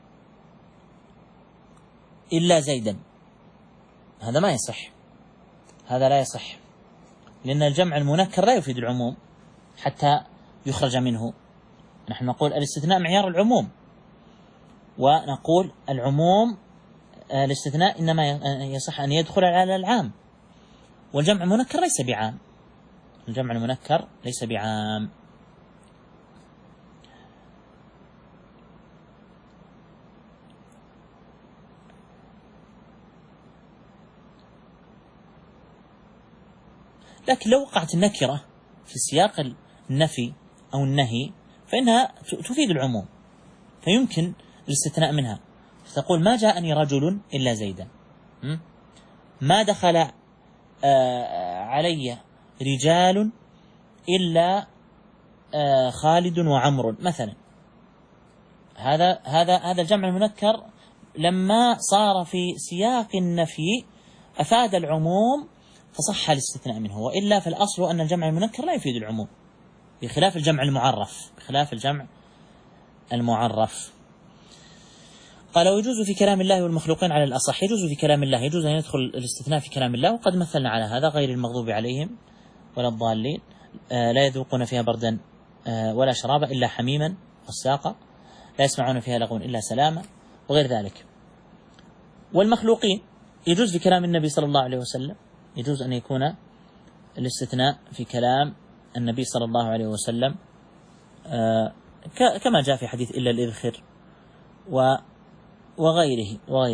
إلا زيدا، هذا ما يصح، هذا لا يصح، لأن الجمع المنكر لا يفيد العموم حتى يخرج منه. نحن نقول الاستثناء معيار العموم، ونقول العموم الاستثناء إنما يصح أن يدخل على العام، والجمع المنكر ليس بعام، الجمع المنكر ليس بعام. لكن لو وقعت النكرة في سياق النفي أو النهي فإنها تفيد العموم، فيمكن الاستثناء منها. فتقول ما جاءني رجل إلا زيدا، ما دخل علي رجال إلا خالد وعمر مثلا. هذا الجمع المنكر لما صار في سياق النفي أفاد العموم فصح الاستثناء منه، وإلا فالأصل أن الجمع المنكر لا يفيد العموم، بخلاف الجمع المعرف. قال ويجوز في كلام الله والمخلوقين على الأصح. يجوز في كلام الله، يجوز أن يدخل الاستثناء في كلام الله، وقد مثلنا على هذا: غير المغضوب عليهم ولا الضالين، لا يذوقون فيها بردا ولا شرابا إلا حميما غساقا، لا يسمعون فيها لغوا إلا سلاما، وغير ذلك. والمخلوقين يجوز في كلام النبي صلى الله عليه وسلم، يجوز أن يكون الاستثناء في كلام النبي صلى الله عليه وسلم كما جاء في حديث إلا الإذخر وغيره.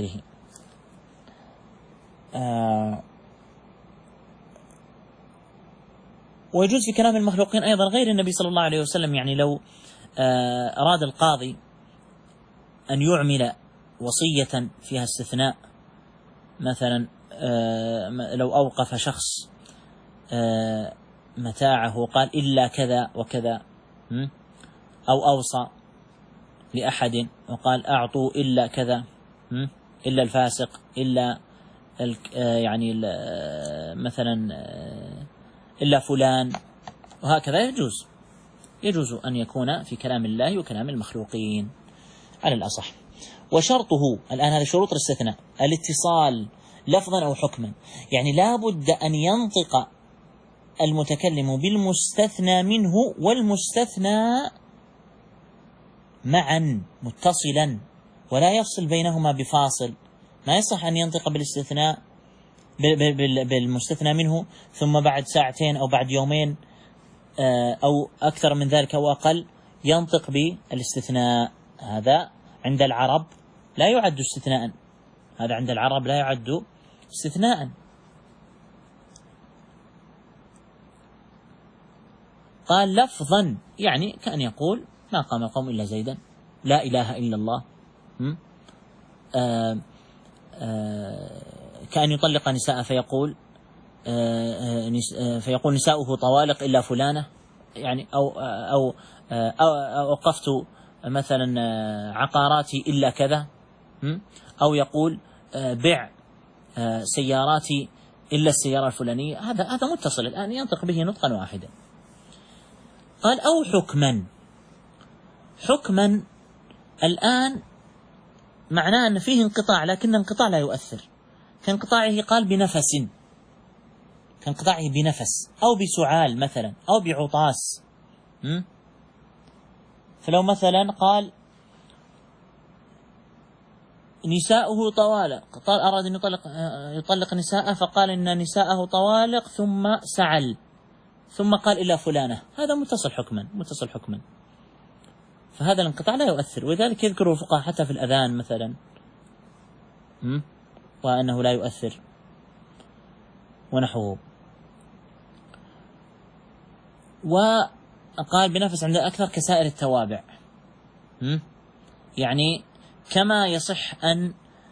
ويجوز في كلام المخلوقين أيضا غير النبي صلى الله عليه وسلم. يعني لو أراد القاضي أن يعمل وصية فيها استثناء، مثلا لو أوقف شخص متاعه قال إلا كذا وكذا، أو أوصى لأحد وقال أعطوا إلا كذا، إلا الفاسق، إلا يعني مثلا إلا فلان، وهكذا يجوز أن يكون في كلام الله وكلام المخلوقين على الأصح. وشرطه الآن، هذا شروط الاستثناء: الاتصال لفظا أو حكما، يعني لا بد أن ينطق المتكلم بالمستثنى منه والمستثنى معا متصلا، ولا يفصل بينهما بفاصل. ما يصح أن ينطق بالاستثناء بالمستثنى منه ثم بعد ساعتين أو بعد يومين أو أكثر من ذلك أو أقل ينطق بالاستثناء. هذا عند العرب لا يعد استثناء، قال لفظا، يعني كأن يقول ما قام قوم إلا زيدا، لا إله إلا الله، كأن يطلق نساء فيقول نساؤه طوالق إلا فلانة، يعني أو أوقفت مثلا عقاراتي إلا كذا، أو يقول بع سياراتي إلا السيارة الفلانية. هذا متصل الآن ينطق به نطقا واحدا. قال أو حكما الآن معناه أن فيه انقطاع، لكن انقطاع لا يؤثر، كانقطاعه قال بنفس أو بسعال مثلا أو بعطاس. فلو مثلا قال نساؤه طوالق، قال أراد أن يطلق نساءه فقال إن نساءه طوالق ثم سعل ثم قال إلا فلانة، هذا متصل حكما، فهذا الانقطاع لا يؤثر. ولذلك يذكره الفقهاء حتى في الأذان مثلا وأنه لا يؤثر ونحوه. وقال بنفس عند أكثر كسائر التوابع، يعني كما يصح أن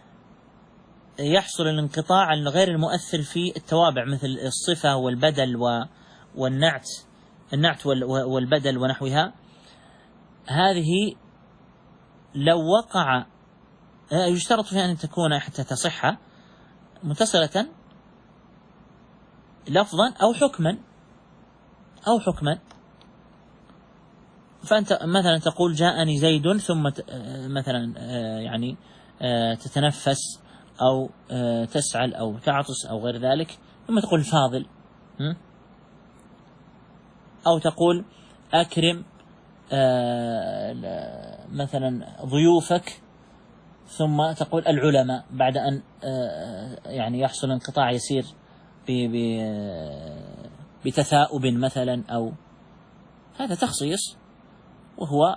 يحصل الانقطاع غير المؤثر في التوابع مثل الصفة والبدل والنعت والبدل ونحوها، هذه لو وقع يشترط فيها أن تكون حتى تصح متصلة لفظا أو حكما. فأنت مثلا تقول جاءني زيد ثم مثلا يعني تتنفس أو تسعل أو تعطس أو غير ذلك، ثم تقول الفاضل، أو تقول أكرم مثلا ضيوفك، ثم تقول العلماء بعد أن يعني يحصل انقطاع يسير بتثاؤب مثلا، أو هذا تخصيص وهو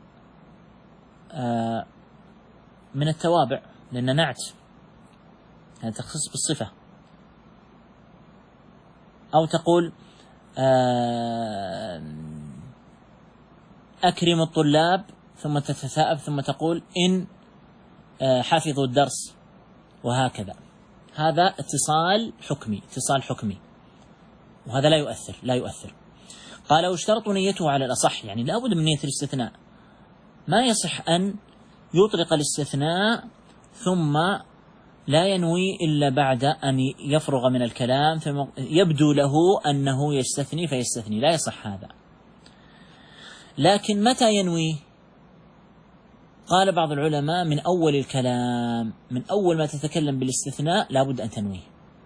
من التوابع لأن نعت، هذا تخصيص بالصفة. أو تقول أكرم الطلاب ثم تتثاءب ثم تقول إن حفظوا الدرس، وهكذا. هذا اتصال حكمي، وهذا لا يؤثر. قال واشترط نيته على الأصح، يعني لا بد من نية الاستثناء، ما يصح أن يطلق الاستثناء ثم لا ينوي إلا بعد أن يفرغ من الكلام ثم يبدو له أنه يستثني فيستثني، لا يصح هذا. لكن متى ينوي؟ قال بعض العلماء من أول الكلام، من أول ما تتكلم بالاستثناء لا بد أن تنويه.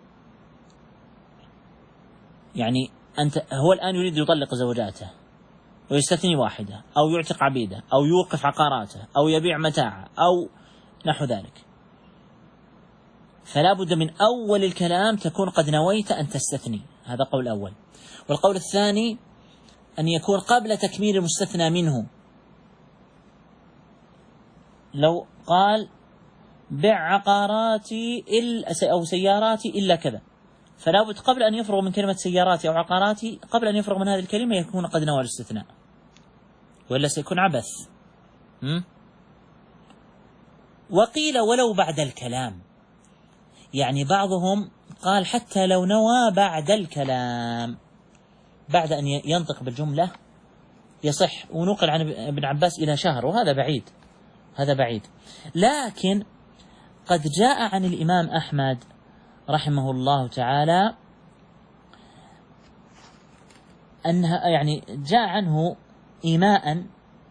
يعني هو الآن يريد يطلق زوجاته ويستثني واحدة، أو يعتق عبيده، أو يوقف عقاراته، أو يبيع متاعه، أو نحو ذلك، فلا بد من أول الكلام تكون قد نويت أن تستثني. هذا قول أول. والقول الثاني أن يكون قبل تكميل المستثنى منه. لو قال بع عقاراتي أو سياراتي إلا كذا، فلا بد قبل أن يفرغ من كلمة سياراتي أو عقاراتي، قبل أن يفرغ من هذه الكلمة يكون قد نوى الاستثناء، وإلا سيكون عبث. وقيل ولو بعد الكلام، يعني بعضهم قال حتى لو نوى بعد الكلام، بعد أن ينطق بالجملة يصح، ونقل عن ابن عباس إلى شهر، وهذا بعيد. لكن قد جاء عن الإمام أحمد رحمه الله تعالى أنها، يعني جاء عنه إيماء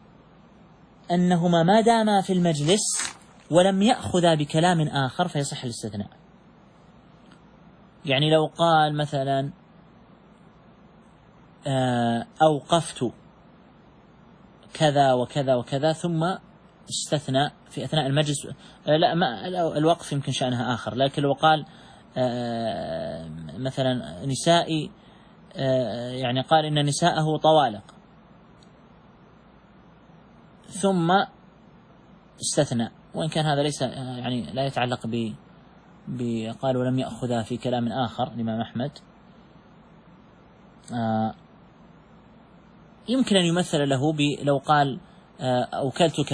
أنهما ما داما في المجلس ولم يأخذا بكلام آخر فيصح الاستثناء. يعني لو قال مثلا أوقفت كذا وكذا وكذا ثم استثنى في أثناء المجلس، لا، ما الوقف يمكن شأنها آخر، لكن لو قال مثلا نسائي، يعني قال إن نساءه طوالق ثم استثنى، وإن كان هذا ليس يعني لا يتعلق قال ولم يأخذها في كلام آخر الإمام أحمد، يمكن أن يمثل له لو قال أوكلتك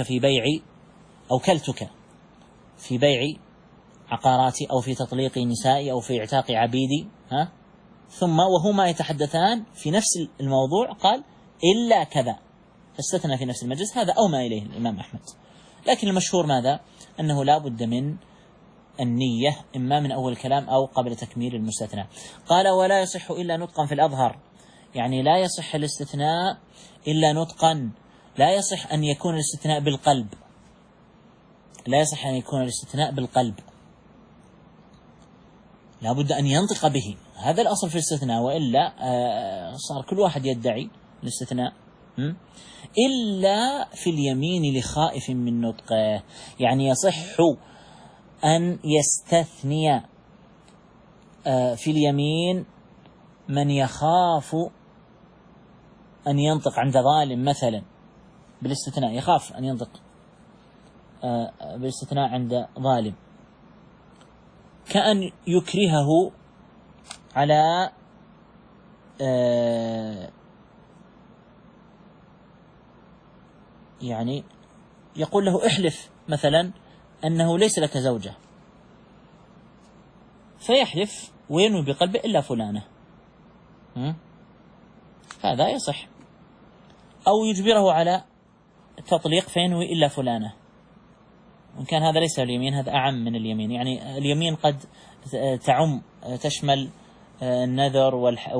في بيع عقاراتي أو في تطليق نسائي أو في اعتاق عبيدي، ثم وهما يتحدثان في نفس الموضوع قال إلا كذا، فاستثنى في نفس المجلس. هذا أومى إليه الإمام أحمد. لكن المشهور ماذا؟ أنه لا بد من النية، إما من أول الكلام أو قبل تكميل المستثنى. قال ولا يصح إلا نطقا في الأظهر، يعني لا يصح الاستثناء إلا نطقا، لا يصح أن يكون الاستثناء بالقلب، لا بد أن ينطق به، هذا الأصل في الاستثناء، وإلا صار كل واحد يدعي الاستثناء. إلا في اليمين لخائف من نطقه، يعني يصح أن يستثني في اليمين من يخاف أن ينطق عند ظالم مثلا بالاستثناء، يخاف أن ينطق بالاستثناء عند ظالم، كأن يكرهه على يعني يقول له احلف مثلا أنه ليس لك زوجة، فيحلف وينوي بقلبه إلا فلانة، هذا يصح. أو يجبره على التطليق فينوي إلا فلانة، وإن كان هذا ليس اليمين، هذا أعم من اليمين، يعني اليمين قد تشمل النذر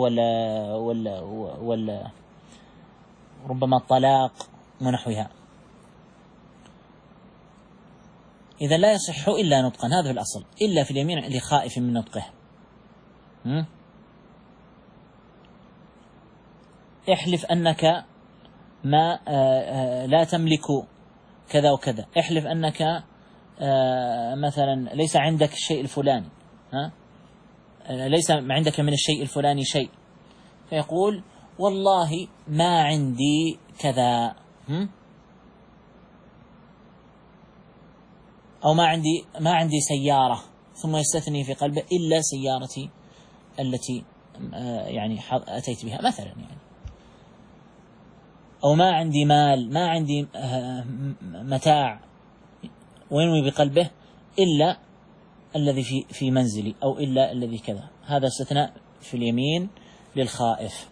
ربما الطلاق ونحوها. إذا لا يصح إلا نطقا، هذا في الأصل، إلا في اليمين لخائف من نطقه. احلف أنك ما لا تملك كذا وكذا، احلف أنك مثلا ليس عندك الشيء الفلاني، ليس عندك من الشيء الفلاني شيء، فيقول والله ما عندي كذا، أو ما عندي سيارة، ثم يستثني في قلبه إلا سيارتي التي يعني أتيت بها مثلا، يعني أو ما عندي مال، ما عندي متاع، وينوي بقلبه إلا الذي في منزلي، أو إلا الذي كذا. هذا استثناء في اليمين للخائف.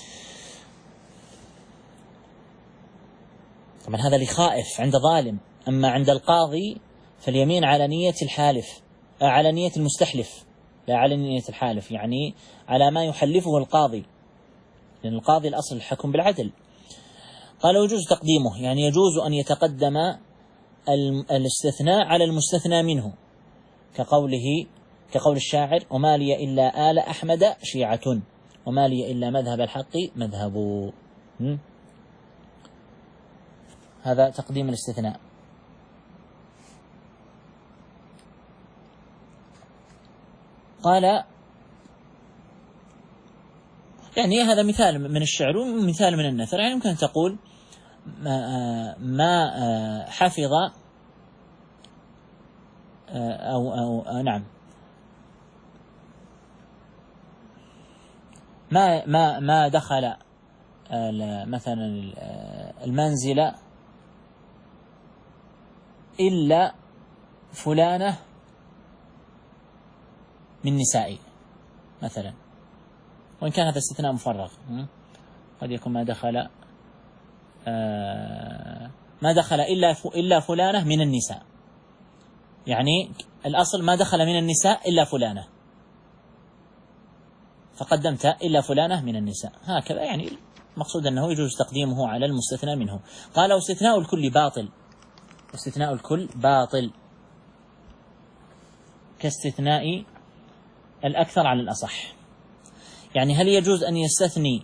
طبعا هذا لخائف عند ظالم. أما عند القاضي فاليمين على نية الحالف، على نية المستحلف، لا على نية الحالف، يعني على ما يحلفه القاضي، لأن القاضي الأصل الحكم بالعدل. قال ويجوز تقديمه، يعني يجوز أن يتقدم الاستثناء على المستثنى منه، كقول الشاعر: وما لي إلا آل أحمد شيعة، وما لي إلا مذهب الحق مذهب. هذا تقديم الاستثناء. قال يعني هذا مثال من الشعر ومثال من النثر. يعني يمكن أن تقول ما حفظ أو نعم ما دخل مثلا المنزل إلا فلانة من نسائي مثلا، وإن كان هذا استثناء مفرغ، قد يكون ما دخل إلا فلانة من النساء، يعني الأصل ما دخل من النساء إلا فلانة، فقدمت إلا فلانة من النساء، هكذا. يعني المقصود أنه يجوز تقديمه على المستثنى منه. قال واستثناء الكل باطل، استثناء الكل باطل كاستثناء الأكثر على الأصح. يعني هل يجوز أن يستثني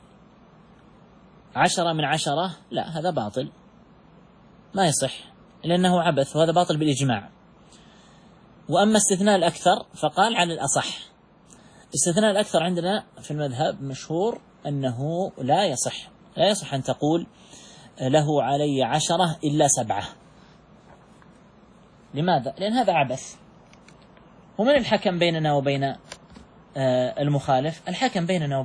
10 من 10؟ لا، هذا باطل ما يصح، لأنه عبث، وهذا باطل بالإجماع. وأما استثناء الأكثر فقال على الأصح. استثناء الأكثر عندنا في المذهب مشهور أنه لا يصح أن تقول له علي 10 إلا 7. لماذا؟ لأن هذا عبث. ومن الحكم بيننا وبين المخالف؟ الحكم بيننا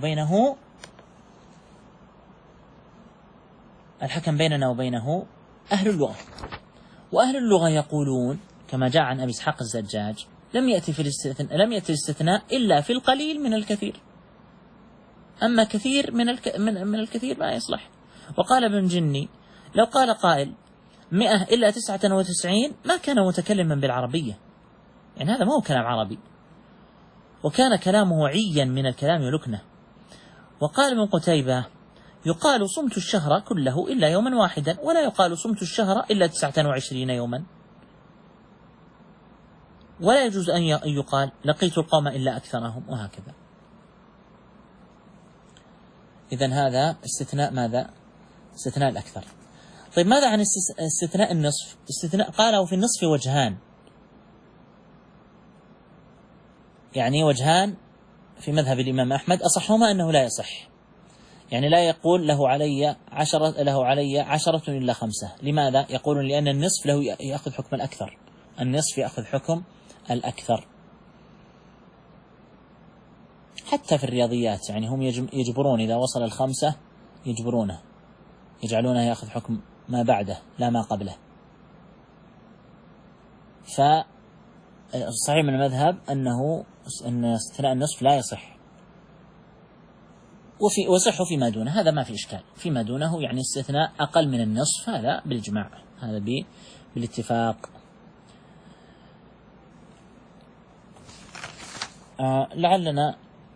وبينه أهل اللغة، وأهل اللغة يقولون كما جاء عن أبي إسحاق الزجاج: لم يأتي الاستثناء إلا في القليل من الكثير، أما كثير من الكثير ما يصلح. وقال ابن جني: لو قال قائل 100 إلا 99 ما كان متكلما بالعربية، يعني هذا ما هو كلام عربي، وكان كلامه عيا من الكلام ولكنه. وقال ابن قتيبة: يقال صمت الشهر كله إلا يوما واحدا، ولا يقال صمت الشهر إلا 29 يوما، ولا يجوز أن يقال لقيت القوم إلا أكثرهم، وهكذا. إذن هذا استثناء ماذا؟ استثناء الأكثر. طيب ماذا عن استثناء النصف؟ استثناء قاله في النصف وجهان، يعني وجهان في مذهب الإمام أحمد، أصحهما أنه لا يصح. يعني لا يقول له علي 10 إلا 5. لماذا؟ يقولون لأن النصف له يأخذ حكم الأكثر، النصف يأخذ حكم الأكثر. حتى في الرياضيات يعني هم يجبرون إذا وصل 5 يجبرونه، يجعلونه يأخذ حكم ما بعده لا ما قبله. فالصحيح من المذهب أن استثناء النصف لا يصح، وصح فيما دونه، هذا ما في إشكال. فيما دونه يعني استثناء أقل من النصف، هذا بالإجماع، هذا بالاتفاق. لعلنا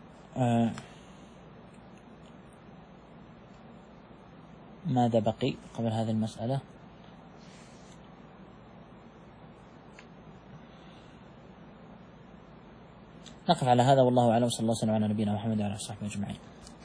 ماذا بقي قبل هذه المسألة؟ نقف على هذا، والله أعلم، صلى الله وسلم على نبينا محمد وعلى آله وصحبه أجمعين.